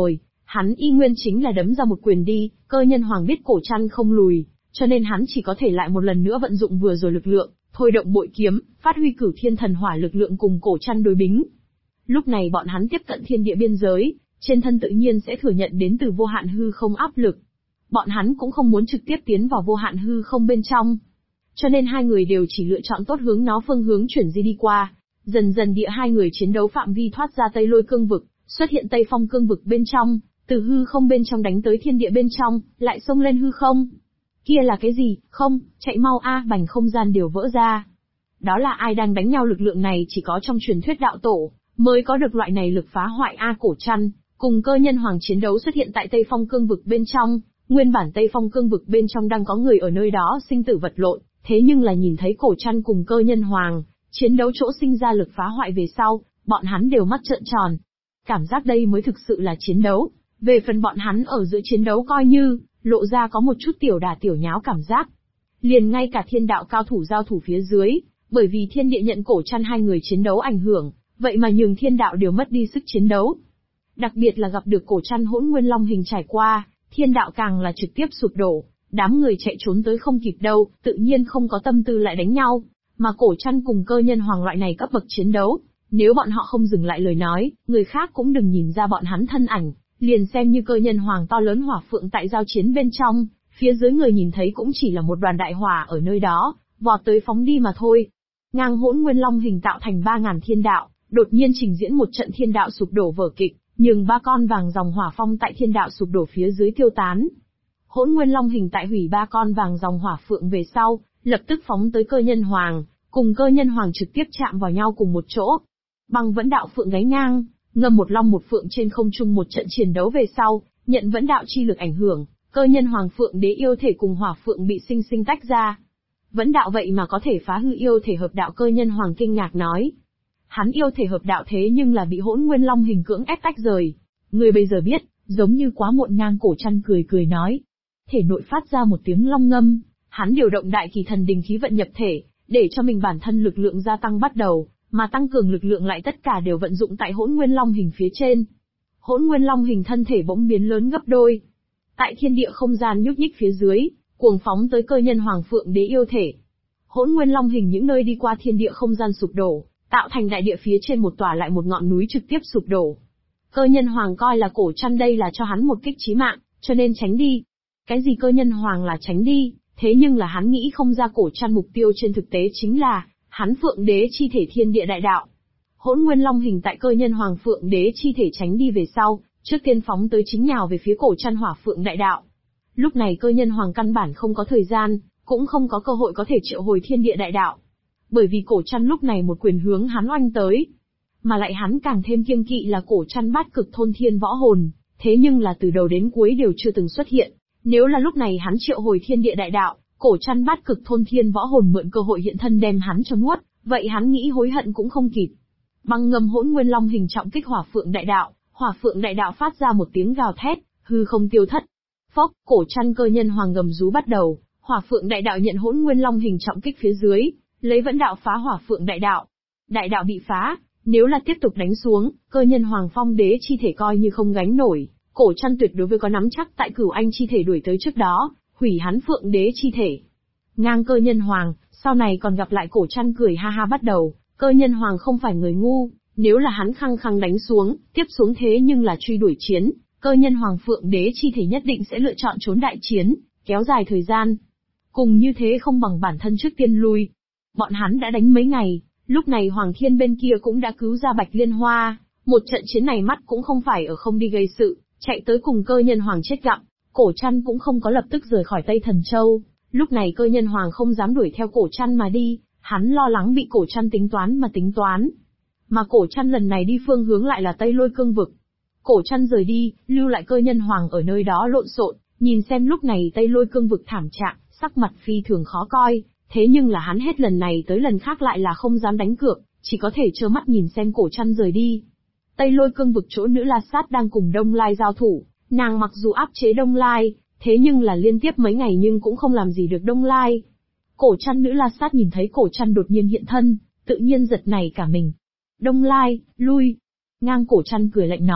Hắn y nguyên chính là đấm ra một quyền đi, Cơ Nhân Hoàng biết Cổ Trăn không lùi, cho nên hắn chỉ có thể lại một lần nữa vận dụng vừa rồi lực lượng, thôi động bội kiếm, phát huy Cửu Thiên Thần Hỏa lực lượng cùng Cổ Trăn đối bính. Lúc này bọn hắn tiếp cận thiên địa biên giới, trên thân tự nhiên sẽ thừa nhận đến từ vô hạn hư không áp lực. Bọn hắn cũng không muốn trực tiếp tiến vào vô hạn hư không bên trong. Cho nên hai người đều chỉ lựa chọn tốt hướng nó phương hướng chuyển di đi qua. Dần dần địa hai người chiến đấu phạm vi thoát ra Tây Lôi cương vực, xuất hiện Tây Phong cương vực bên trong, từ hư không bên trong đánh tới thiên địa bên trong, lại xông lên hư không. Kia là cái gì? Không, chạy mau a, bành không gian đều vỡ ra. Đó là ai đang đánh nhau? Lực lượng này chỉ có trong truyền thuyết đạo tổ mới có được loại này lực phá hoại a. Cổ Trăn cùng Cơ Nhân Hoàng chiến đấu xuất hiện tại Tây Phong cương vực bên trong, nguyên bản Tây Phong cương vực bên trong đang có người ở nơi đó sinh tử vật lộn, thế nhưng là nhìn thấy Cổ Trăn cùng Cơ Nhân Hoàng chiến đấu chỗ sinh ra lực phá hoại về sau, bọn hắn đều mắt trợn tròn. Cảm giác đây mới thực sự là chiến đấu. Về phần bọn hắn ở giữa chiến đấu coi như lộ ra có một chút tiểu đả tiểu nháo cảm giác. Liền ngay cả thiên đạo cao thủ giao thủ phía dưới, bởi vì thiên địa nhận Cổ Trăn hai người chiến đấu ảnh hưởng, vậy mà nhường thiên đạo đều mất đi sức chiến đấu. Đặc biệt là gặp được Cổ Trăn Hỗn Nguyên Long hình trải qua, thiên đạo càng là trực tiếp sụp đổ, đám người chạy trốn tới không kịp đâu, tự nhiên không có tâm tư lại đánh nhau, mà Cổ Trăn cùng Cơ Nhân Hoàng loại này cấp bậc chiến đấu, nếu bọn họ không dừng lại lời nói, người khác cũng đừng nhìn ra bọn hắn thân ảnh, liền xem như Cơ Nhân Hoàng to lớn hỏa phượng tại giao chiến bên trong, phía dưới người nhìn thấy cũng chỉ là một đoàn đại hỏa ở nơi đó, vọt tới phóng đi mà thôi. Ngang Hỗn Nguyên Long hình tạo thành 3000 thiên đạo, đột nhiên trình diễn một trận thiên đạo sụp đổ vở kịch, nhường ba con vàng dòng hỏa phong tại thiên đạo sụp đổ phía dưới tiêu tán. Hỗn Nguyên Long hình tại hủy ba con vàng dòng hỏa phượng về sau, lập tức phóng tới Cơ Nhân Hoàng, cùng Cơ Nhân Hoàng trực tiếp chạm vào nhau cùng một chỗ. Băng Vẫn Đạo Phượng gáy ngang, ngâm một long một phượng trên không trung một trận chiến đấu về sau, nhận Vẫn Đạo chi lực ảnh hưởng, Cơ Nhân Hoàng Phượng Đế yêu thể cùng hỏa phượng bị sinh sinh tách ra. Vẫn đạo vậy mà có thể phá hư yêu thể hợp đạo? Cơ Nhân Hoàng kinh ngạc nói. Hắn yêu thể hợp đạo thế nhưng là bị Hỗn Nguyên Long hình cưỡng ép tách rời. Người bây giờ biết, giống như quá muộn. Ngang Cổ Trăn cười cười nói. Thể nội phát ra một tiếng long ngâm, hắn điều động đại kỳ thần đình khí vận nhập thể, để cho mình bản thân lực lượng gia tăng bắt đầu, mà tăng cường lực lượng lại tất cả đều vận dụng tại Hỗn Nguyên Long hình phía trên. Hỗn Nguyên Long hình thân thể bỗng biến lớn gấp đôi. Tại thiên địa không gian nhúc nhích phía dưới, cuồng phóng tới Cơ Nhân Hoàng Phượng Đế yêu thể. Hỗn Nguyên Long hình những nơi đi qua thiên địa không gian sụp đổ, tạo thành đại địa phía trên một tòa lại một ngọn núi trực tiếp sụp đổ. Cơ Nhân Hoàng coi là Cổ Trăn đây là cho hắn một kích chí mạng, cho nên tránh đi. Cái gì Cơ Nhân Hoàng là tránh đi, thế nhưng là hắn nghĩ không ra Cổ Trăn mục tiêu trên thực tế chính là hắn Phượng Đế chi thể thiên địa đại đạo. Hỗn Nguyên Long hình tại Cơ Nhân Hoàng Phượng Đế chi thể tránh đi về sau, trước tiên phóng tới chính nhào về phía Cổ Trăn Hỏa Phượng đại đạo. Lúc này Cơ Nhân Hoàng căn bản không có thời gian, cũng không có cơ hội có thể triệu hồi thiên địa đại đạo. Bởi vì Cổ Trăn lúc này một quyền hướng hắn oanh tới. Mà lại hắn càng thêm kiêng kỵ là Cổ Trăn bát cực thôn thiên võ hồn, thế nhưng là từ đầu đến cuối đều chưa từng xuất hiện. Nếu là lúc này hắn triệu hồi thiên địa đại đạo, Cổ Trăn bát cực thôn thiên võ hồn mượn cơ hội hiện thân đem hắn cho nuốt, vậy hắn nghĩ hối hận cũng không kịp. Băng ngâm Hỗn Nguyên Long hình trọng kích Hỏa Phượng đại đạo, Hỏa Phượng đại đạo phát ra một tiếng gào thét, hư không tiêu thất. Phốc, Cổ Trăn Cơ Nhân Hoàng gầm rú bắt đầu, Hỏa Phượng đại đạo nhận Hỗn Nguyên Long hình trọng kích phía dưới, lấy Vẫn đạo phá Hỏa Phượng đại đạo. Đại đạo bị phá, nếu là tiếp tục đánh xuống, Cơ Nhân Hoàng Phong Đế chi thể coi như không gánh nổi, Cổ Trăn tuyệt đối với có nắm chắc tại Cửu Anh chi thể đuổi tới trước đó, hủy hắn Phượng Đế chi thể. Ngang Cơ Nhân Hoàng, sau này còn gặp lại Cổ Trăn cười ha ha bắt đầu, Cơ Nhân Hoàng không phải người ngu, nếu là hắn khăng khăng đánh xuống, tiếp xuống thế nhưng là truy đuổi chiến, Cơ Nhân Hoàng Phượng Đế chi thể nhất định sẽ lựa chọn trốn đại chiến, kéo dài thời gian. Cùng như thế không bằng bản thân trước tiên lui. Bọn hắn đã đánh mấy ngày, lúc này Hoàng Thiên bên kia cũng đã cứu ra Bạch Liên Hoa, một trận chiến này mắt cũng không phải ở không đi gây sự, chạy tới cùng Cơ Nhân Hoàng chết gặm. Cổ Trăn cũng không có lập tức rời khỏi Tây Thần Châu, lúc này Cơ Nhân Hoàng không dám đuổi theo Cổ Trăn mà đi, hắn lo lắng bị Cổ Trăn tính toán mà tính toán. Mà Cổ Trăn lần này đi phương hướng lại là Tây Lôi cương vực. Cổ Trăn rời đi, lưu lại Cơ Nhân Hoàng ở nơi đó lộn xộn, nhìn xem lúc này Tây Lôi cương vực thảm trạng, sắc mặt phi thường khó coi, thế nhưng là hắn hết lần này tới lần khác lại là không dám đánh cược, chỉ có thể trơ mắt nhìn xem Cổ Trăn rời đi. Tây Lôi cương vực chỗ Nữ La Sát đang cùng Đông Lai giao thủ, nàng mặc dù áp chế Đông Lai, thế nhưng là liên tiếp mấy ngày nhưng cũng không làm gì được Đông Lai. Cổ Trăn Nữ La Sát nhìn thấy Cổ Trăn đột nhiên hiện thân, tự nhiên giật nảy cả mình. Đông Lai, lui. Ngang Cổ Trăn cười lạnh nói,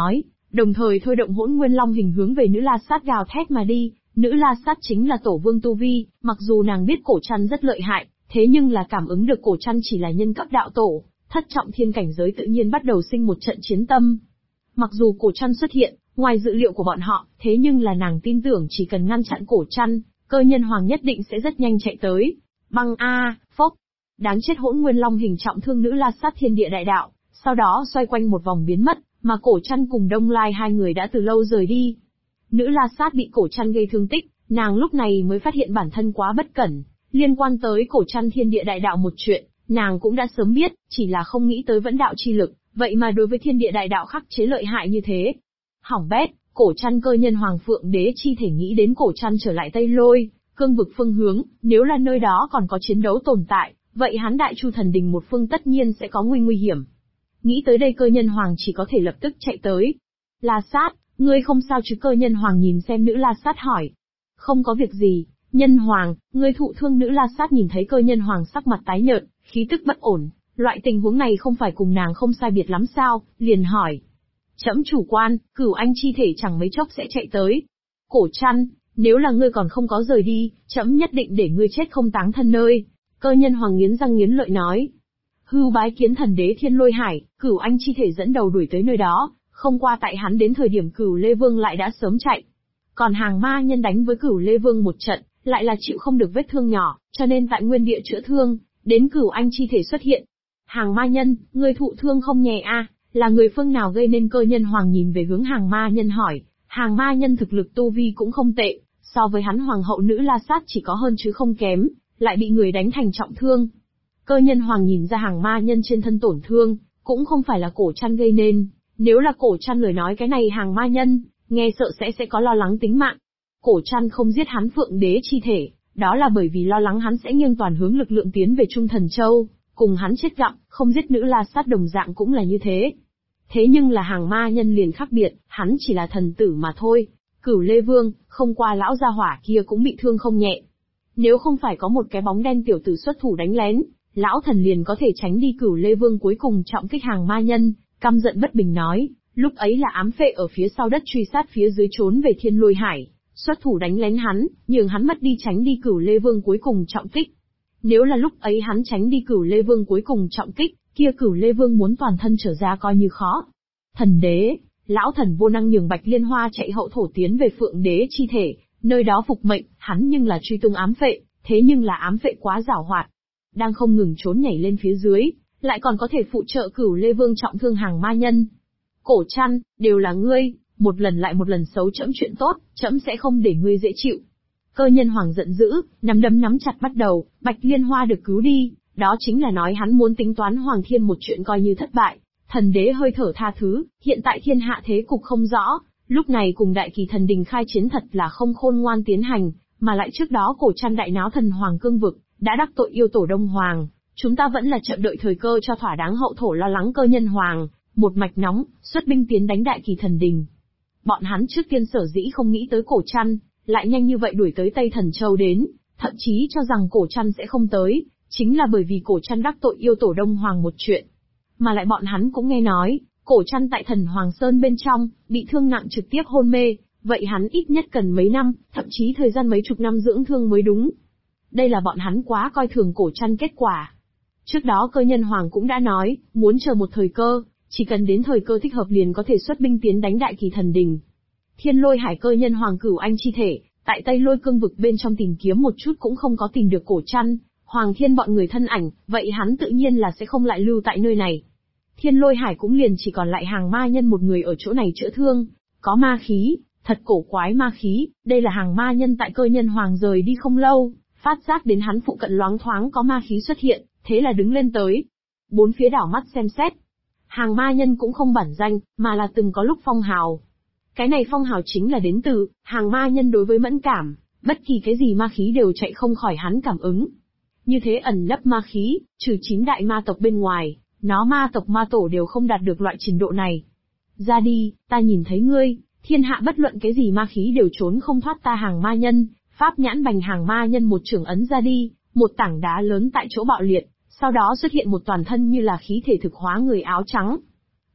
đồng thời thôi động Hỗn Nguyên Long hình hướng về nữ La Sát gào thét mà đi. Nữ La Sát chính là tổ vương tu vi, mặc dù nàng biết Cổ Trăn rất lợi hại, thế nhưng là cảm ứng được Cổ Trăn chỉ là nhân cấp đạo tổ, thất trọng thiên cảnh giới tự nhiên bắt đầu sinh một trận chiến tâm. Mặc dù Cổ Trăn xuất hiện, ngoài dự liệu của bọn họ, thế nhưng là nàng tin tưởng chỉ cần ngăn chặn Cổ Trăn, Cơ Nhân Hoàng nhất định sẽ rất nhanh chạy tới. Băng phốc. Đáng chết, Hỗn Nguyên Long hình trọng thương nữ La Sát thiên địa đại đạo, sau đó xoay quanh một vòng biến mất, mà Cổ Trăn cùng Đông Lai hai người đã từ lâu rời đi. Nữ La Sát bị Cổ Trăn gây thương tích, nàng lúc này mới phát hiện bản thân quá bất cẩn, liên quan tới Cổ Trăn thiên địa đại đạo một chuyện, nàng cũng đã sớm biết, chỉ là không nghĩ tới vẫn đạo chi lực, vậy mà đối với thiên địa đại đạo khắc chế lợi hại như thế. Hỏng bét, Cổ Trăn Cơ Nhân Hoàng Phượng Đế chi thể nghĩ đến Cổ Trăn trở lại Tây Lôi, cương vực phương hướng, nếu là nơi đó còn có chiến đấu tồn tại, vậy hắn Đại Chu Thần Đình một phương tất nhiên sẽ có nguy hiểm. Nghĩ tới đây Cơ Nhân Hoàng chỉ có thể lập tức chạy tới. La Sát, ngươi không sao chứ? Cơ Nhân Hoàng nhìn xem nữ La Sát hỏi. Không có việc gì, Nhân Hoàng, ngươi thụ thương. Nữ La Sát nhìn thấy Cơ Nhân Hoàng sắc mặt tái nhợt, khí tức bất ổn, loại tình huống này không phải cùng nàng không sai biệt lắm sao, liền hỏi. Trẫm chủ quan, Cửu Anh chi thể chẳng mấy chốc sẽ chạy tới. Cổ Trăn, nếu là ngươi còn không có rời đi, trẫm nhất định để ngươi chết không táng thân nơi. Cơ Nhân Hoàng nghiến răng nghiến lợi nói. Hưu bái kiến thần đế Thiên Lôi Hải, Cửu Anh chi thể dẫn đầu đuổi tới nơi đó, không qua tại hắn đến thời điểm Cửu Lê Vương lại đã sớm chạy. Còn Hàng Ma Nhân đánh với Cửu Lê Vương một trận, lại là chịu không được vết thương nhỏ, cho nên tại nguyên địa chữa thương, đến Cửu Anh chi thể xuất hiện. Hàng Ma Nhân, ngươi thụ thương không nhẹ a, là người phương nào gây nên? Cơ Nhân Hoàng nhìn về hướng Hàng Ma Nhân hỏi. Hàng Ma Nhân thực lực tu vi cũng không tệ, so với hắn Hoàng hậu nữ La Sát chỉ có hơn chứ không kém, lại bị người đánh thành trọng thương. Cơ Nhân Hoàng nhìn ra Hàng Ma Nhân trên thân tổn thương, cũng không phải là Cổ Trăn gây nên, nếu là Cổ Trăn lời nói cái này Hàng Ma Nhân, nghe sợ sẽ có lo lắng tính mạng. Cổ Trăn không giết hắn Phượng Đế chi thể, đó là bởi vì lo lắng hắn sẽ nghiêng toàn hướng lực lượng tiến về Trung Thần Châu, cùng hắn chết gặm, không giết nữ La Sát đồng dạng cũng là như thế. Thế nhưng là Hàng Ma Nhân liền khác biệt, hắn chỉ là thần tử mà thôi. Cửu Lê Vương, không qua lão gia hỏa kia cũng bị thương không nhẹ. Nếu không phải có một cái bóng đen tiểu tử xuất thủ đánh lén, lão thần liền có thể tránh đi. Cửu Lê Vương cuối cùng trọng kích Hàng Ma Nhân, căm giận bất bình nói, lúc ấy là ám phệ ở phía sau đất truy sát phía dưới trốn về Thiên Lôi Hải, xuất thủ đánh lén hắn, nhường hắn mất đi tránh đi Cửu Lê Vương cuối cùng trọng kích. Nếu là lúc ấy hắn tránh đi Cửu Lê Vương cuối cùng trọng kích, kia Cửu Lê Vương muốn toàn thân trở ra coi như khó. Thần đế, lão thần vô năng nhường Bạch Liên Hoa chạy hậu thổ tiến về Phượng Đế chi thể, nơi đó phục mệnh, hắn nhưng là truy tung ám phệ, thế nhưng là ám phệ quá giảo hoạt, đang không ngừng trốn nhảy lên phía dưới, lại còn có thể phụ trợ Cửu Lê Vương trọng thương Hàng Ma Nhân. Cổ Trăn, đều là ngươi, một lần lại một lần xấu trẫm chuyện tốt, trẫm sẽ không để ngươi dễ chịu. Cơ Nhân Hoàng giận dữ, nắm đấm nắm chặt bắt đầu. Bạch Liên Hoa được cứu đi, đó chính là nói hắn muốn tính toán Hoàng Thiên một chuyện coi như thất bại. Thần đế hơi thở tha thứ, hiện tại thiên hạ thế cục không rõ, lúc này cùng Đại Kỳ Thần Đình khai chiến thật là không khôn ngoan tiến hành, mà lại trước đó Cổ Trăn đại náo Thần Hoàng cương vực, đã đắc tội yêu tổ Đông Hoàng, chúng ta vẫn là chậm đợi thời cơ cho thỏa đáng. Hậu thổ lo lắng Cơ Nhân Hoàng, một mạch nóng, xuất binh tiến đánh Đại Kỳ Thần Đình. Bọn hắn trước tiên sở dĩ không nghĩ tới Cổ Trăn, lại nhanh như vậy đuổi tới Tây Thần Châu đến, thậm chí cho rằng Cổ Trăn sẽ không tới, chính là bởi vì Cổ Trăn đắc tội yêu tổ Đông Hoàng một chuyện. Mà lại bọn hắn cũng nghe nói, Cổ Trăn tại Thần Hoàng Sơn bên trong, bị thương nặng trực tiếp hôn mê, vậy hắn ít nhất cần mấy năm, thậm chí thời gian mấy chục năm dưỡng thương mới đúng. Đây là bọn hắn quá coi thường Cổ Trăn kết quả. Trước đó Cơ Nhân Hoàng cũng đã nói, muốn chờ một thời cơ, chỉ cần đến thời cơ thích hợp liền có thể xuất binh tiến đánh Đại Kỳ Thần Đình. Thiên Lôi Hải Cơ Nhân Hoàng Cửu Anh chi thể, tại Tây Lôi cương vực bên trong tìm kiếm một chút cũng không có tìm được Cổ Trăn, Hoàng Thiên bọn người thân ảnh, vậy hắn tự nhiên là sẽ không lại lưu tại nơi này. Thiên Lôi Hải cũng liền chỉ còn lại Hàng Ma Nhân một người ở chỗ này chữa thương, có ma khí, thật cổ quái ma khí, đây là Hàng Ma Nhân tại Cơ Nhân Hoàng rời đi không lâu, phát giác đến hắn phụ cận loáng thoáng có ma khí xuất hiện, thế là đứng lên tới. Bốn phía đảo mắt xem xét. Hàng Ma Nhân cũng không bản danh, mà là từng có lúc phong hào. Cái này phong hào chính là đến từ, Hàng Ma Nhân đối với mẫn cảm, bất kỳ cái gì ma khí đều chạy không khỏi hắn cảm ứng. Như thế ẩn nấp ma khí, trừ 9 đại ma tộc bên ngoài, nó ma tộc ma tổ đều không đạt được loại trình độ này. Ra đi, ta nhìn thấy ngươi, thiên hạ bất luận cái gì ma khí đều trốn không thoát ta. Hàng Ma Nhân, pháp nhãn bành Hàng Ma Nhân một chưởng ấn ra đi, một tảng đá lớn tại chỗ bạo liệt, sau đó xuất hiện một toàn thân như là khí thể thực hóa người áo trắng.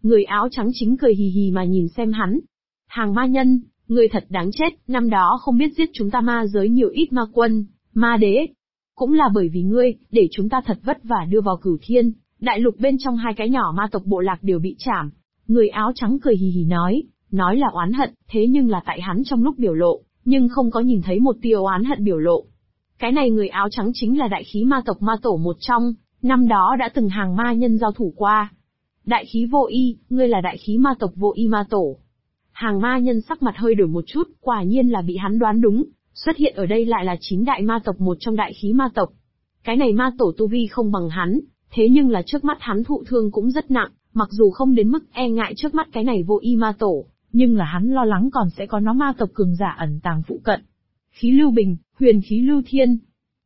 Người áo trắng chính cười hì hì mà nhìn xem hắn. Hàng ma nhân, ngươi thật đáng chết, năm đó không biết giết chúng ta ma giới nhiều ít ma quân, ma đế. Cũng là bởi vì ngươi, để chúng ta thật vất vả đưa vào Cửu Thiên, đại lục bên trong hai cái nhỏ ma tộc bộ lạc đều bị trảm. Người áo trắng cười hì hì nói là oán hận, thế nhưng là tại hắn trong lúc biểu lộ, nhưng không có nhìn thấy một tia oán hận biểu lộ. Cái này người áo trắng chính là đại khí ma tộc ma tổ một trong, năm đó đã từng hàng ma nhân giao thủ qua. Đại khí vô y, ngươi là đại khí ma tộc vô y ma tổ. Hàng ma nhân sắc mặt hơi đổi một chút, quả nhiên là bị hắn đoán đúng, xuất hiện ở đây lại là 9 đại ma tộc một trong đại khí ma tộc. Cái này ma tổ tu vi không bằng hắn, thế nhưng là trước mắt hắn thụ thương cũng rất nặng, mặc dù không đến mức e ngại trước mắt cái này vô y ma tổ, nhưng là hắn lo lắng còn sẽ có nó ma tộc cường giả ẩn tàng phụ cận. Khí lưu bình, huyền khí lưu thiên.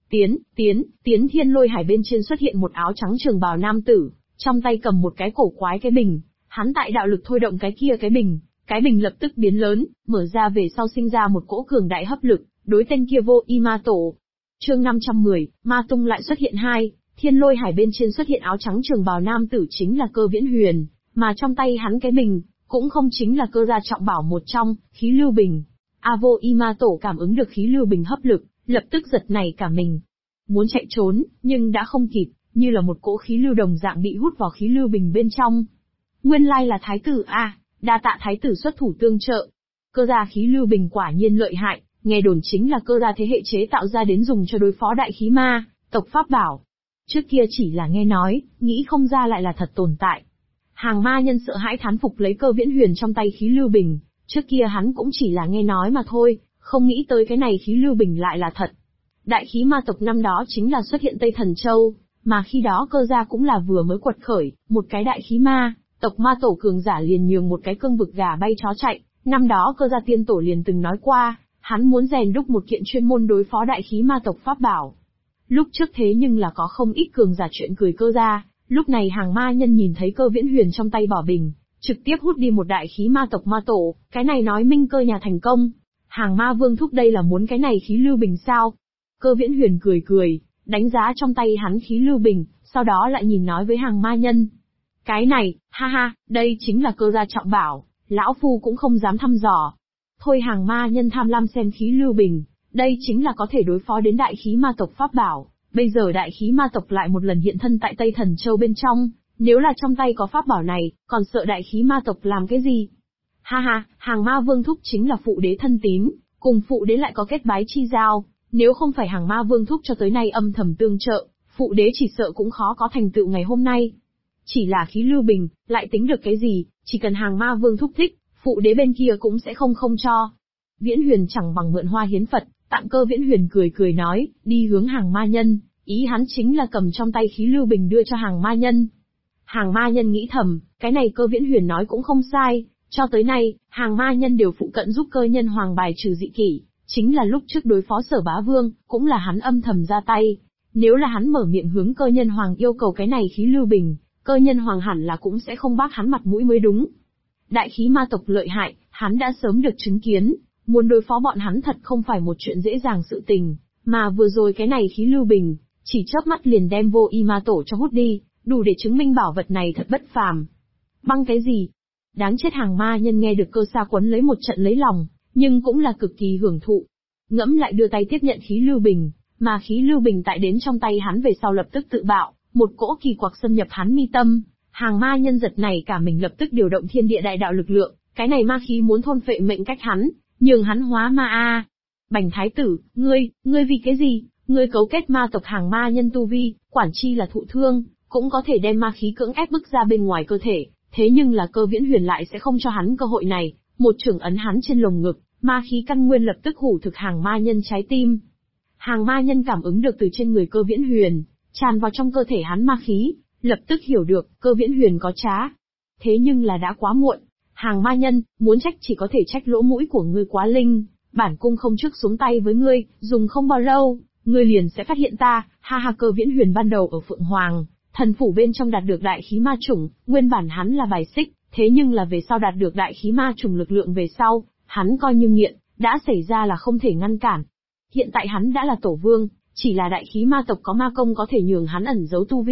Tiến thiên lôi hải bên trên xuất hiện một áo trắng trường bào nam tử, trong tay cầm một cái cổ quái cái bình, hắn tại đạo lực thôi động cái kia cái bình lập tức biến lớn, mở ra về sau sinh ra một cỗ cường đại hấp lực, đối tên kia vô y ma tổ. Chương 510, ma tung lại xuất hiện hai, thiên lôi hải bên trên xuất hiện áo trắng trường bào nam tử chính là Cơ Viễn Huyền, mà trong tay hắn cái bình, cũng không chính là cơ gia trọng bảo một trong, khí lưu bình. Vô y ma tổ cảm ứng được khí lưu bình hấp lực, lập tức giật nảy cả mình. Muốn chạy trốn, nhưng đã không kịp, như là một cỗ khí lưu đồng dạng bị hút vào khí lưu bình bên trong. Nguyên lai là thái tử a, đa tạ thái tử xuất thủ tương trợ. Cơ gia khí lưu bình quả nhiên lợi hại, nghe đồn chính là cơ gia thế hệ chế tạo ra đến dùng cho đối phó đại khí ma tộc pháp bảo. Trước kia chỉ là nghe nói, nghĩ không ra lại là thật tồn tại. Hàng ma nhân sợ hãi thán phục lấy Cơ Viễn Huyền trong tay khí lưu bình, trước kia hắn cũng chỉ là nghe nói mà thôi, không nghĩ tới cái này khí lưu bình lại là thật. Đại khí ma tộc năm đó chính là xuất hiện Tây Thần Châu, mà khi đó cơ gia cũng là vừa mới quật khởi, một cái đại khí ma tộc ma tổ cường giả liền nhường một cái cương vực gà bay chó chạy, năm đó cơ gia tiên tổ liền từng nói qua, hắn muốn rèn đúc một kiện chuyên môn đối phó đại khí ma tộc pháp bảo. Lúc trước thế nhưng là có không ít cường giả chuyện cười cơ gia, lúc này hàng ma nhân nhìn thấy Cơ Viễn Huyền trong tay bỏ bình, trực tiếp hút đi một đại khí ma tộc ma tổ, cái này nói minh cơ nhà thành công. Hàng ma vương thúc đây là muốn cái này khí lưu bình sao? Cơ Viễn Huyền cười, đánh giá trong tay hắn khí lưu bình, sau đó lại nhìn nói với hàng ma nhân. Cái này, ha ha, đây chính là cơ gia trọng bảo, lão phu cũng không dám thăm dò. Thôi hàng ma nhân tham lam xem khí lưu bình, đây chính là có thể đối phó đến đại khí ma tộc pháp bảo, bây giờ đại khí ma tộc lại một lần hiện thân tại Tây Thần Châu bên trong, nếu là trong tay có pháp bảo này, còn sợ đại khí ma tộc làm cái gì? Ha ha, hàng ma vương thúc chính là phụ đế thân tín, cùng phụ đế lại có kết bái chi giao, nếu không phải hàng ma vương thúc cho tới nay âm thầm tương trợ, phụ đế chỉ sợ cũng khó có thành tựu ngày hôm nay. Chỉ là khí lưu bình, lại tính được cái gì, chỉ cần hàng ma vương thúc thích, phụ đế bên kia cũng sẽ không cho. Viễn Huyền chẳng bằng mượn hoa hiến Phật, tặng Cơ Viễn Huyền cười nói, đi hướng hàng ma nhân, ý hắn chính là cầm trong tay khí lưu bình đưa cho hàng ma nhân. Hàng ma nhân nghĩ thầm, cái này Cơ Viễn Huyền nói cũng không sai, cho tới nay, hàng ma nhân đều phụ cận giúp cơ nhân hoàng bài trừ dị kỷ, chính là lúc trước đối phó Sở Bá Vương, cũng là hắn âm thầm ra tay. Nếu là hắn mở miệng hướng cơ nhân hoàng yêu cầu cái này khí lưu bình, cơ nhân hoàng hẳn là cũng sẽ không bác hắn mặt mũi mới đúng. Đại khí ma tộc lợi hại, hắn đã sớm được chứng kiến, muốn đối phó bọn hắn thật không phải một chuyện dễ dàng sự tình, mà vừa rồi cái này khí lưu bình, chỉ chớp mắt liền đem vô y ma tổ cho hút đi, đủ để chứng minh bảo vật này thật bất phàm. Băng cái gì? Đáng chết, hàng ma nhân nghe được cơ sa quấn lấy một trận lấy lòng, nhưng cũng là cực kỳ hưởng thụ. Ngẫm lại đưa tay tiếp nhận khí lưu bình, mà khí lưu bình tại đến trong tay hắn về sau lập tức tự bạo, một cỗ kỳ quặc xâm nhập hắn mi tâm. Hàng ma nhân giật này cả mình lập tức điều động thiên địa đại đạo lực lượng, cái này ma khí muốn thôn phệ mệnh cách hắn, nhường hắn hóa ma a. Bành thái tử, ngươi vì cái gì? Ngươi cấu kết ma tộc, hàng ma nhân tu vi, quản chi là thụ thương, cũng có thể đem ma khí cưỡng ép bức ra bên ngoài cơ thể, thế nhưng là Cơ Viễn Huyền lại sẽ không cho hắn cơ hội này, một chưởng ấn hắn trên lồng ngực, ma khí căn nguyên lập tức hủ thực hàng ma nhân trái tim. Hàng ma nhân cảm ứng được từ trên người Cơ Viễn Huyền, tràn vào trong cơ thể hắn ma khí, lập tức hiểu được, Cơ Viễn Huyền có trá. Thế nhưng là đã quá muộn, hàng ma nhân, muốn trách chỉ có thể trách lỗ mũi của ngươi quá linh, bản cung không trước xuống tay với ngươi, dùng không bao lâu, ngươi liền sẽ phát hiện ta, ha ha. Cơ Viễn Huyền ban đầu ở Phượng Hoàng thần phủ bên trong đạt được đại khí ma chủng, nguyên bản hắn là bài xích, thế nhưng là về sau đạt được đại khí ma chủng lực lượng về sau, hắn coi như nghiện, đã xảy ra là không thể ngăn cản. Hiện tại hắn đã là tổ vương, chỉ là đại khí ma tộc có ma công có thể nhường hắn ẩn giấu tu vi,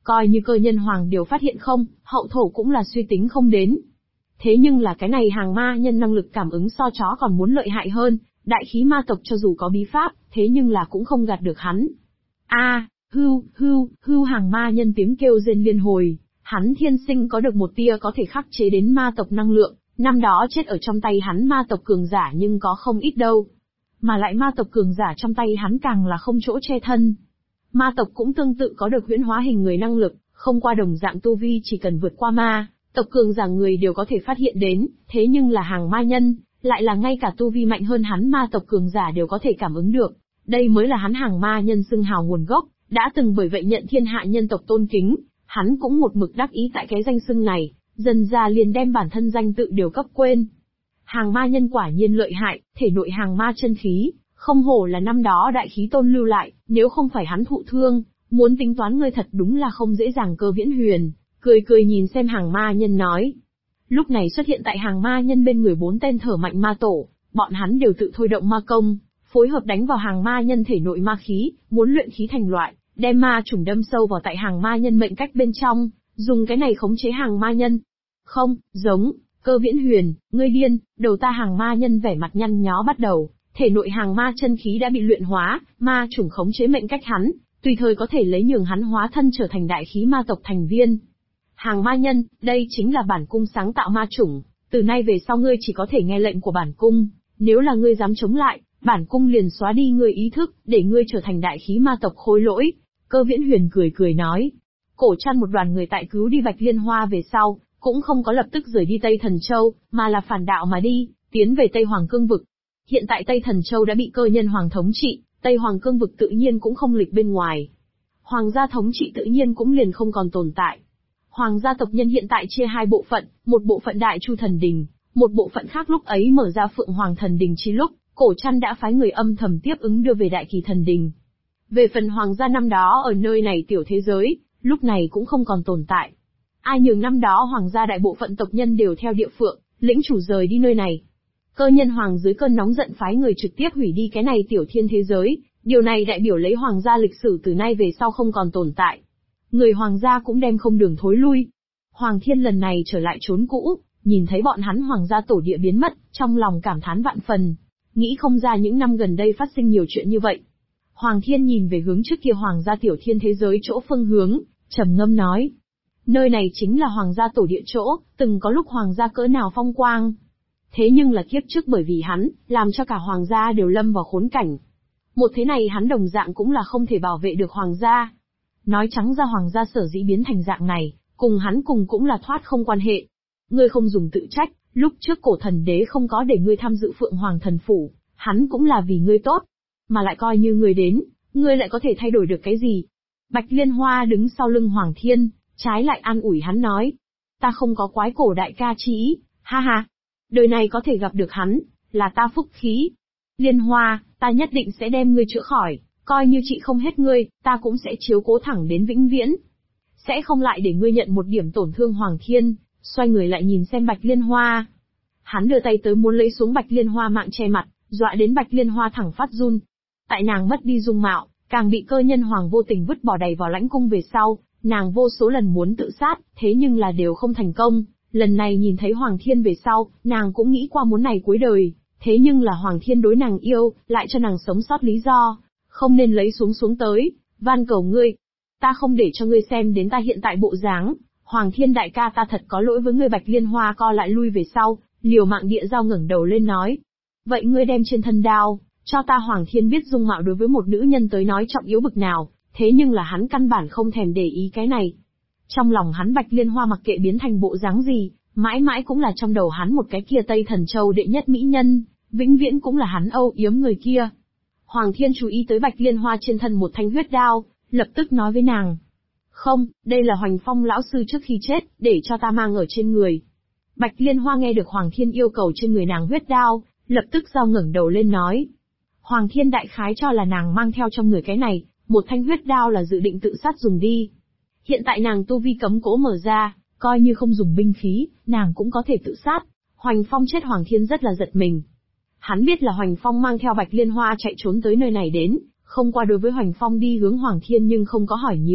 Coi như cơ nhân hoàng đều phát hiện không, hậu thổ cũng là suy tính không đến. Thế nhưng là cái này hàng ma nhân năng lực cảm ứng so chó còn muốn lợi hại hơn, đại khí ma tộc cho dù có bí pháp, thế nhưng là cũng không gạt được hắn. Hưu hàng ma nhân tiếng kêu rên liên hồi, hắn thiên sinh có được một tia có thể khắc chế đến ma tộc năng lượng, năm đó chết ở trong tay hắn ma tộc cường giả nhưng có không ít đâu. Mà lại ma tộc cường giả trong tay hắn càng là không chỗ che thân. Ma tộc cũng tương tự có được huyễn hóa hình người năng lực, không qua đồng dạng tu vi chỉ cần vượt qua ma tộc cường giả người đều có thể phát hiện đến, thế nhưng là hàng ma nhân, lại là ngay cả tu vi mạnh hơn hắn ma tộc cường giả đều có thể cảm ứng được. Đây mới là hắn hàng ma nhân xưng hào nguồn gốc, đã từng bởi vậy nhận thiên hạ nhân tộc tôn kính, hắn cũng một mực đắc ý tại cái danh xưng này, dần ra liền đem bản thân danh tự đều cấp quên. Hàng ma nhân quả nhiên lợi hại, thể nội hàng ma chân khí, không hổ là năm đó đại khí tôn lưu lại, nếu không phải hắn thụ thương, muốn tính toán ngươi thật đúng là không dễ dàng. Cơ Viễn Huyền cười nhìn xem hàng ma nhân nói. Lúc này xuất hiện tại hàng ma nhân bên người 4 tên thở mạnh ma tổ, bọn hắn đều tự thôi động ma công, phối hợp đánh vào hàng ma nhân thể nội ma khí, muốn luyện khí thành loại, đem ma chủng đâm sâu vào tại hàng ma nhân mệnh cách bên trong, dùng cái này khống chế hàng ma nhân. Không, giống, Cơ Viễn Huyền, ngươi điên, đầu ta hàng ma nhân vẻ mặt nhăn nhó bắt đầu, thể nội hàng ma chân khí đã bị luyện hóa, ma chủng khống chế mệnh cách hắn, tùy thời có thể lấy nhường hắn hóa thân trở thành đại khí ma tộc thành viên. Hàng ma nhân, đây chính là bản cung sáng tạo ma chủng, từ nay về sau ngươi chỉ có thể nghe lệnh của bản cung, nếu là ngươi dám chống lại, bản cung liền xóa đi ngươi ý thức, để ngươi trở thành đại khí ma tộc khôi lỗi. Cơ Viễn Huyền cười nói. Cổ Trăn một đoàn người tại cứu đi Bạch Liên Hoa về sau, cũng không có lập tức rời đi Tây Thần Châu, mà là phản đạo mà đi, tiến về Tây Hoàng Cương Vực. Hiện tại Tây Thần Châu đã bị cơ nhân hoàng thống trị, Tây Hoàng Cương Vực tự nhiên cũng không lịch bên ngoài. Hoàng gia thống trị tự nhiên cũng liền không còn tồn tại. Hoàng gia tộc nhân hiện tại chia 2 bộ phận, một bộ phận Đại Chu Thần Đình, một bộ phận khác lúc ấy mở ra Phượng Hoàng Thần Đình chi lúc, Cổ Trăn đã phái người âm thầm tiếp ứng đưa về Đại Kỳ Thần Đình. Về phần hoàng gia năm đó ở nơi này tiểu thế giới, lúc này cũng không còn tồn tại. Ai nhường năm đó hoàng gia đại bộ phận tộc nhân đều theo địa phượng, lĩnh chủ rời đi nơi này. Cơ nhân hoàng dưới cơn nóng giận phái người trực tiếp hủy đi cái này tiểu thiên thế giới, điều này đại biểu lấy hoàng gia lịch sử từ nay về sau không còn tồn tại. Người hoàng gia cũng đem không đường thối lui. Hoàng thiên lần này trở lại chốn cũ, nhìn thấy bọn hắn hoàng gia tổ địa biến mất, trong lòng cảm thán vạn phần, nghĩ không ra những năm gần đây phát sinh nhiều chuyện như vậy. Hoàng thiên nhìn về hướng trước kia hoàng gia tiểu thiên thế giới chỗ phương hướng, trầm ngâm nói. Nơi này chính là hoàng gia tổ địa chỗ, từng có lúc hoàng gia cỡ nào phong quang. Thế nhưng là kiếp trước bởi vì hắn, làm cho cả hoàng gia đều lâm vào khốn cảnh. Một thế này hắn đồng dạng cũng là không thể bảo vệ được hoàng gia. Nói trắng ra hoàng gia sở dĩ biến thành dạng này, cùng hắn cùng cũng là thoát không quan hệ. Ngươi không dùng tự trách, lúc trước cổ thần đế không có để ngươi tham dự Phượng Hoàng thần phủ, hắn cũng là vì ngươi tốt. Mà lại coi như ngươi đến, ngươi lại có thể thay đổi được cái gì? Bạch Liên Hoa đứng sau lưng Hoàng Thiên, trái lại an ủi hắn nói. Ta không có quái cổ đại ca chi ý, ha ha. Đời này có thể gặp được hắn, là ta phúc khí. Liên Hoa, ta nhất định sẽ đem ngươi chữa khỏi, coi như trị không hết ngươi, ta cũng sẽ chiếu cố thẳng đến vĩnh viễn. Sẽ không lại để ngươi nhận một điểm tổn thương. Hoàng Thiên, xoay người lại nhìn xem Bạch Liên Hoa. Hắn đưa tay tới muốn lấy xuống Bạch Liên Hoa mạng che mặt, dọa đến Bạch Liên Hoa thẳng phát run. Tại nàng mất đi dung mạo, càng bị cơ nhân hoàng vô tình vứt bỏ đầy vào lãnh cung về sau, nàng vô số lần muốn tự sát, thế nhưng là đều không thành công. Lần này nhìn thấy Hoàng Thiên về sau, nàng cũng nghĩ qua muốn này cuối đời, thế nhưng là Hoàng Thiên đối nàng yêu, lại cho nàng sống sót lý do, không nên lấy xuống tới, van cầu ngươi. Ta không để cho ngươi xem đến ta hiện tại bộ dáng, Hoàng Thiên đại ca ta thật có lỗi với ngươi. Bạch Liên Hoa co lại lui về sau, liều mạng địa dao ngẩng đầu lên nói. Vậy ngươi đem trên thân đao, cho ta. Hoàng Thiên biết dung mạo đối với một nữ nhân tới nói trọng yếu bực nào, thế nhưng là hắn căn bản không thèm để ý cái này. Trong lòng hắn Bạch Liên Hoa mặc kệ biến thành bộ dáng gì, mãi mãi cũng là trong đầu hắn một cái kia Tây Thần Châu đệ nhất mỹ nhân, vĩnh viễn cũng là hắn âu yếm người kia. Hoàng Thiên chú ý tới Bạch Liên Hoa trên thân một thanh huyết đao, lập tức nói với nàng. Không, đây là Hoành Phong lão sư trước khi chết, để cho ta mang ở trên người. Bạch Liên Hoa nghe được Hoàng Thiên yêu cầu trên người nàng huyết đao, lập tức dao ngẩng đầu lên nói. Hoàng Thiên đại khái cho là nàng mang theo trong người cái này, một thanh huyết đao là dự định tự sát dùng đi. Hiện tại nàng tu vi cấm cố mở ra, coi như không dùng binh khí, nàng cũng có thể tự sát. Hoành Phong chết. Hoàng Thiên rất là giật mình. Hắn biết là Hoành Phong mang theo Bạch Liên Hoa chạy trốn tới nơi này đến, không qua đối với Hoành Phong đi hướng Hoàng Thiên nhưng không có hỏi nhiều,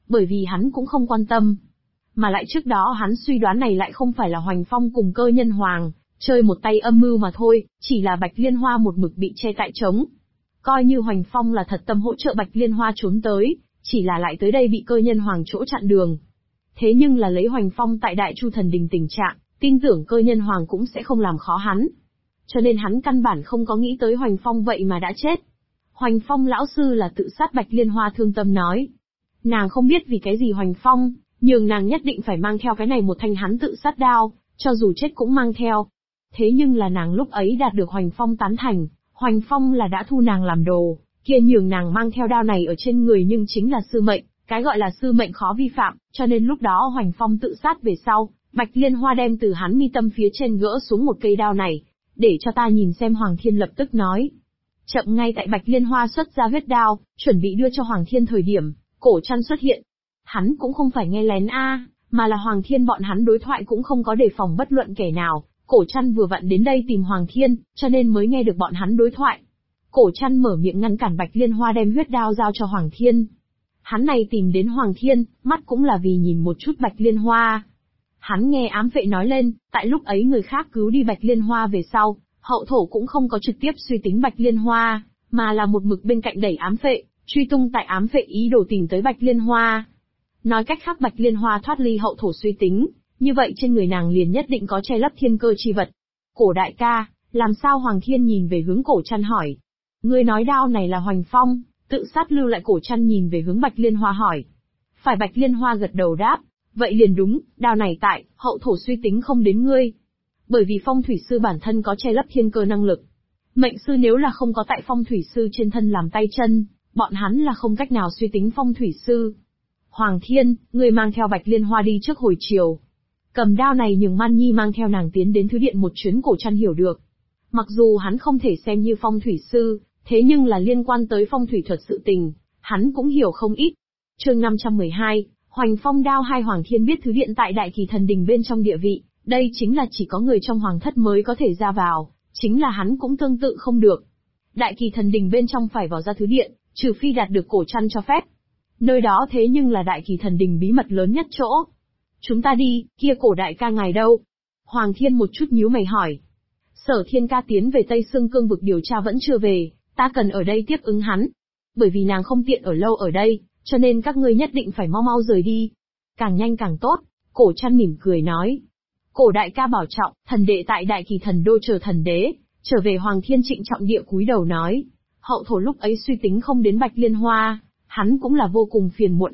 bởi vì hắn cũng không quan tâm. Mà lại trước đó hắn suy đoán này lại không phải là Hoành Phong cùng Cơ Nhân Hoàng, chơi một tay âm mưu mà thôi, chỉ là Bạch Liên Hoa một mực bị che tại trống. Coi như Hoành Phong là thật tâm hỗ trợ Bạch Liên Hoa trốn tới, chỉ là lại tới đây bị Cơ Nhân Hoàng chỗ chặn đường. Thế nhưng là lấy Hoành Phong tại Đại Chu Thần Đình tình trạng, tin tưởng Cơ Nhân Hoàng cũng sẽ không làm khó hắn. Cho nên hắn căn bản không có nghĩ tới Hoành Phong vậy mà đã chết. Hoành Phong lão sư là tự sát, Bạch Liên Hoa thương tâm nói. Nàng không biết vì cái gì Hoành Phong, nhưng nàng nhất định phải mang theo cái này một thanh hắn tự sát đao, cho dù chết cũng mang theo. Thế nhưng là nàng lúc ấy đạt được Hoành Phong tán thành, Hoành Phong là đã thu nàng làm đồ, kia nhường nàng mang theo đao này ở trên người nhưng chính là sư mệnh, cái gọi là sư mệnh khó vi phạm, cho nên lúc đó Hoành Phong tự sát về sau, Bạch Liên Hoa đem từ hắn mi tâm phía trên gỡ xuống một cây đao này, để cho ta nhìn xem. Hoàng Thiên lập tức nói. Chậm ngay tại Bạch Liên Hoa xuất ra huyết đao, chuẩn bị đưa cho Hoàng Thiên thời điểm, Cổ Trăn xuất hiện. Hắn cũng không phải nghe lén mà là Hoàng Thiên bọn hắn đối thoại cũng không có đề phòng bất luận kẻ nào. Cổ Trăn vừa vặn đến đây tìm Hoàng Thiên, cho nên mới nghe được bọn hắn đối thoại. Cổ Trăn mở miệng ngăn cản Bạch Liên Hoa đem huyết đao giao cho Hoàng Thiên. Hắn này tìm đến Hoàng Thiên, mắt cũng là vì nhìn một chút Bạch Liên Hoa. Hắn nghe ám vệ nói lên, tại lúc ấy người khác cứu đi Bạch Liên Hoa về sau, hậu thổ cũng không có trực tiếp suy tính Bạch Liên Hoa, mà là một mực bên cạnh đẩy ám vệ, truy tung tại ám vệ ý đồ tìm tới Bạch Liên Hoa. Nói cách khác Bạch Liên Hoa thoát ly hậu thổ suy tính, như vậy trên người nàng liền nhất định có che lấp thiên cơ chi vật. Cổ đại ca, làm sao? Hoàng Thiên nhìn về hướng Cổ Trăn hỏi. Ngươi nói đao này là Hoành Phong tự sát lưu lại? Cổ Trăn nhìn về hướng Bạch Liên Hoa hỏi. Phải. Bạch Liên Hoa gật đầu đáp. Vậy liền đúng, đao này tại hậu thổ suy tính không đến ngươi. Bởi vì phong thủy sư bản thân có che lấp thiên cơ năng lực. Mệnh sư nếu là không có tại phong thủy sư trên thân làm tay chân, bọn hắn là không cách nào suy tính phong thủy sư. Hoàng Thiên, ngươi mang theo Bạch Liên Hoa đi trước hồi chiều. Cầm đao này nhường Man Nhi mang theo nàng tiến đến thư điện một chuyến. Cổ Trăn hiểu được. Mặc dù hắn không thể xem như phong thủy sư, thế nhưng là liên quan tới phong thủy thuật sự tình, hắn cũng hiểu không ít. Chương 512, Hoành Phong đao hai. Hoàng Thiên biết thư điện tại Đại Kỳ Thần Đình bên trong địa vị, đây chính là chỉ có người trong hoàng thất mới có thể ra vào, chính là hắn cũng tương tự không được. Đại Kỳ Thần Đình bên trong phải vào ra thư điện, trừ phi đạt được Cổ Trăn cho phép. Nơi đó thế nhưng là Đại Kỳ Thần Đình bí mật lớn nhất chỗ. Chúng ta đi, kia Cổ đại ca ngài đâu? Hoàng Thiên một chút nhíu mày hỏi. Sở Thiên ca tiến về Tây Xương Cương vực điều tra vẫn chưa về, ta cần ở đây tiếp ứng hắn. Bởi vì nàng không tiện ở lâu ở đây, cho nên các ngươi nhất định phải mau mau rời đi. Càng nhanh càng tốt. Cổ Trăn mỉm cười nói. Cổ đại ca bảo trọng, thần đệ tại Đại Kỳ Thần Đô chờ thần đế. Trở về. Hoàng Thiên trịnh trọng địa cúi đầu nói. Hậu thổ lúc ấy suy tính không đến Bạch Liên Hoa, hắn cũng là vô cùng phiền muộn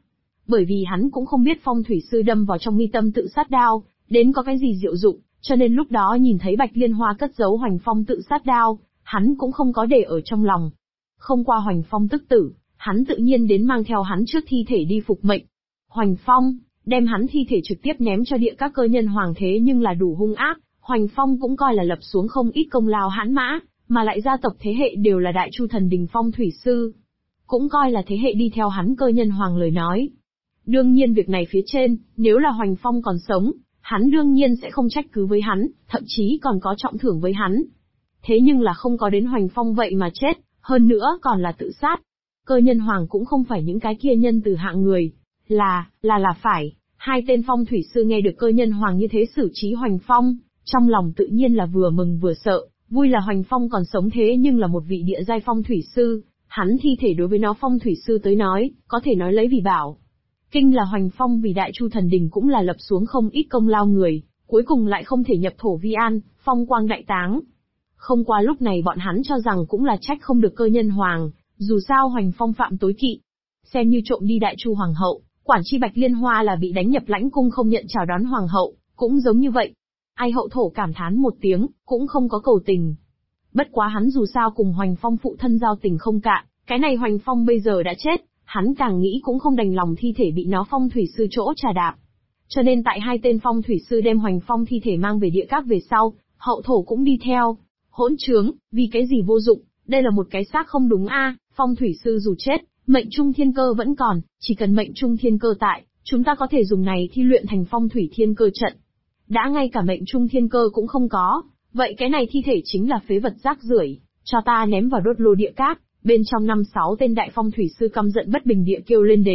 Bởi vì hắn cũng không biết phong thủy sư đâm vào trong mi tâm tự sát đao, đến có cái gì diệu dụng, cho nên lúc đó nhìn thấy Bạch Liên Hoa cất giấu Hoành Phong tự sát đao, hắn cũng không có để ở trong lòng. Không qua Hoành Phong tức tử, hắn tự nhiên đến mang theo hắn trước thi thể đi phục mệnh. Hoành Phong, đem hắn thi thể trực tiếp ném cho địa các Cơ Nhân Hoàng, thế nhưng là đủ hung ác, Hoành Phong cũng coi là lập xuống không ít công lao hãn mã, mà lại gia tộc thế hệ đều là Đại Chu Thần Đình phong thủy sư. Cũng coi là thế hệ đi theo hắn Cơ Nhân Hoàng lời nói. Đương nhiên việc này phía trên, nếu là Hoành Phong còn sống, hắn đương nhiên sẽ không trách cứ với hắn, thậm chí còn có trọng thưởng với hắn. Thế nhưng là không có đến Hoành Phong vậy mà chết, hơn nữa còn là tự sát. Cơ Nhân Hoàng cũng không phải những cái kia nhân từ hạng người, là phải. Hai tên phong thủy sư nghe được Cơ Nhân Hoàng như thế xử trí Hoành Phong, trong lòng tự nhiên là vừa mừng vừa sợ, vui là Hoành Phong còn sống thế nhưng là một vị địa giai phong thủy sư, hắn thi thể đối với nó phong thủy sư tới nói, có thể nói lấy vì bảo. Kinh là Hoành Phong vì Đại Chu Thần Đình cũng là lập xuống không ít công lao người, cuối cùng lại không thể nhập thổ vi an, phong quang đại táng. Không qua lúc này bọn hắn cho rằng cũng là trách không được Cơ Nhân Hoàng, dù sao Hoành Phong phạm tối kỵ. Xem như trộm đi Đại Chu Hoàng hậu, quản chi Bạch Liên Hoa là bị đánh nhập lãnh cung không nhận chào đón Hoàng hậu, cũng giống như vậy. Ai hậu thổ cảm thán một tiếng, cũng không có cầu tình. Bất quá hắn dù sao cùng Hoành Phong phụ thân giao tình không cạn, cái này Hoành Phong bây giờ đã chết, hắn càng nghĩ cũng không đành lòng thi thể bị nó phong thủy sư chỗ trà đạp. Cho nên tại hai tên phong thủy sư đem Hoành Phong thi thể mang về địa các về sau, hậu thổ cũng đi theo. Hỗn trướng, vì cái gì vô dụng, đây là một cái xác không đúng phong thủy sư dù chết, mệnh trung thiên cơ vẫn còn, chỉ cần mệnh trung thiên cơ tại, chúng ta có thể dùng này thi luyện thành phong thủy thiên cơ trận. Đã ngay cả mệnh trung thiên cơ cũng không có, vậy cái này thi thể chính là phế vật rác rưởi, cho ta ném vào đốt lô địa các. Bên trong 5-6 tên đại phong thủy sư căm giận bất bình địa kêu lên đến,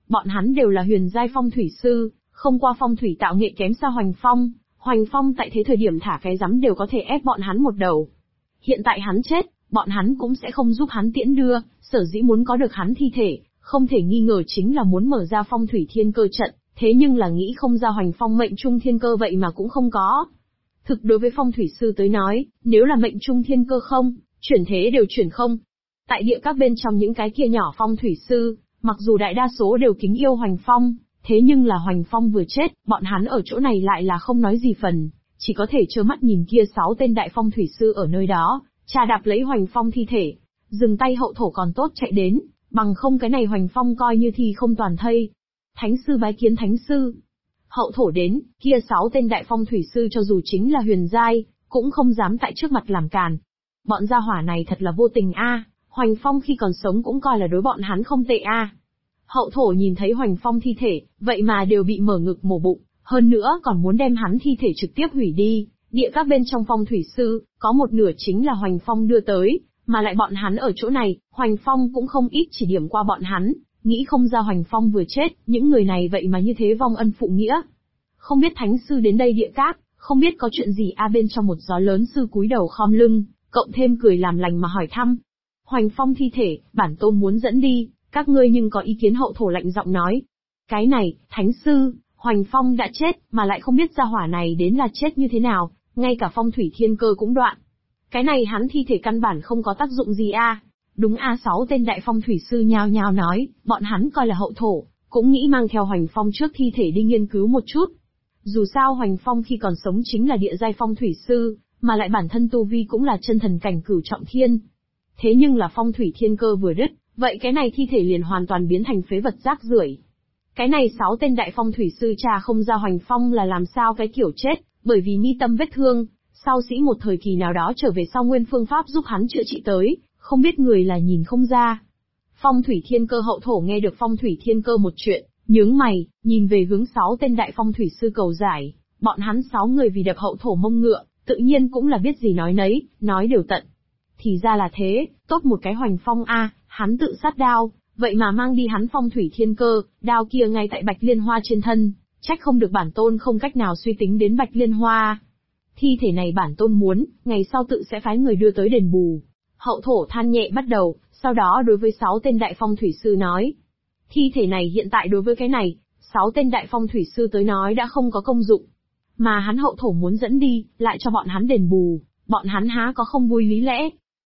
Bọn hắn đều là huyền giai phong thủy sư, không qua phong thủy tạo nghệ kém xa Hoành Phong. Hoành Phong tại thế thời điểm thả cái rắm đều có thể ép bọn hắn một đầu. Hiện tại hắn chết, bọn hắn cũng sẽ không giúp hắn tiễn đưa, sở dĩ muốn có được hắn thi thể, không thể nghi ngờ chính là muốn mở ra phong thủy thiên cơ trận, thế nhưng là nghĩ không ra Hoành Phong mệnh trung thiên cơ vậy mà cũng không có. Thực đối với phong thủy sư tới nói, nếu là mệnh trung thiên cơ không, chuyển thế đều chuyển không. Tại địa các bên trong những cái kia nhỏ phong thủy sư, mặc dù đại đa số đều kính yêu Hoành Phong, thế nhưng là Hoành Phong vừa chết, bọn hắn ở chỗ này lại là không nói gì phần, chỉ có thể trơ mắt nhìn kia 6 tên đại phong thủy sư ở nơi đó, chà đạp lấy Hoành Phong thi thể. Dừng tay hậu thổ còn tốt chạy đến, bằng không cái này Hoành Phong coi như thì không toàn thây. Thánh sư bái kiến thánh sư. Hậu thổ đến, kia 6 tên đại phong thủy sư cho dù chính là huyền giai, cũng không dám tại trước mặt làm càn. Bọn gia hỏa này thật là vô tình a, Hoành Phong khi còn sống cũng coi là đối bọn hắn không tệ a. Hậu thổ nhìn thấy Hoành Phong thi thể, vậy mà đều bị mở ngực mổ bụng, hơn nữa còn muốn đem hắn thi thể trực tiếp hủy đi. Địa các bên trong phong thủy sư, có một nửa chính là Hoành Phong đưa tới, mà lại bọn hắn ở chỗ này, Hoành Phong cũng không ít chỉ điểm qua bọn hắn, nghĩ không ra Hoành Phong vừa chết, những người này vậy mà như thế vong ân phụ nghĩa. Không biết thánh sư đến đây địa các, không biết có chuyện gì a bên trong một gió lớn sư cúi đầu khom lưng, cộng thêm cười làm lành mà hỏi thăm. Hoành Phong thi thể, bản tôn muốn dẫn đi, các ngươi nhưng có ý kiến hậu thổ lạnh giọng nói. Cái này, thánh sư, Hoành Phong đã chết, mà lại không biết gia hỏa này đến là chết như thế nào, ngay cả phong thủy thiên cơ cũng đoạn. Cái này hắn thi thể căn bản không có tác dụng gì a. Đúng a, 6 tên đại phong thủy sư nhao nhao nói, bọn hắn coi là hậu thổ, cũng nghĩ mang theo Hoành Phong trước thi thể đi nghiên cứu một chút. Dù sao Hoành Phong khi còn sống chính là địa giai phong thủy sư, mà lại bản thân tu vi cũng là chân thần cảnh cửu trọng thiên. Thế nhưng là phong thủy thiên cơ vừa đứt, vậy cái này thi thể liền hoàn toàn biến thành phế vật rác rưởi. Cái này 6 tên đại phong thủy sư trà không ra Hoành Phong là làm sao cái kiểu chết, bởi vì mi tâm vết thương, sau sĩ một thời kỳ nào đó trở về sau nguyên phương pháp giúp hắn chữa trị tới, không biết người là nhìn không ra. Phong thủy thiên cơ hậu thổ nghe được phong thủy thiên cơ một chuyện, nhướng mày, nhìn về hướng 6 tên đại phong thủy sư cầu giải, bọn hắn 6 người vì đập hậu thổ mông ngựa, tự nhiên cũng là biết gì nói nấy, nói đều tận. Thì ra là thế, tốt một cái Hoành Phong a, hắn tự sát đao, vậy mà mang đi hắn phong thủy thiên cơ, đao kia ngay tại Bạch Liên Hoa trên thân, trách không được bản tôn không cách nào suy tính đến Bạch Liên Hoa. Thi thể này bản tôn muốn, ngày sau tự sẽ phái người đưa tới đền bù. Hậu thổ than nhẹ bắt đầu, sau đó đối với 6 tên đại phong thủy sư nói. Thi thể này hiện tại đối với cái này, 6 tên đại phong thủy sư tới nói đã không có công dụng. Mà hắn hậu thổ muốn dẫn đi, lại cho bọn hắn đền bù, bọn hắn há có không vui lý lẽ.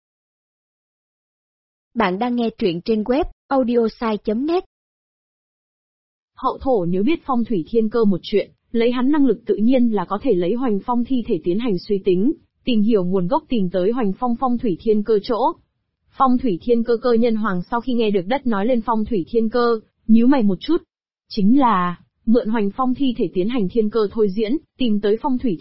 Bạn đang nghe truyện trên web audiosai.net. Hậu thổ nếu biết phong thủy thiên cơ một chuyện, lấy hắn năng lực tự nhiên là có thể lấy Hoành Phong thi thể tiến hành suy tính, tìm hiểu nguồn gốc tìm tới Hoành Phong phong thủy thiên cơ chỗ. Phong thủy thiên cơ cơ nhân hoàng sau khi nghe được đất nói lên phong thủy thiên cơ, nhíu mày một chút. Chính là, mượn Hoành Phong thi thể tiến hành thiên cơ thôi diễn, tìm tới phong thủy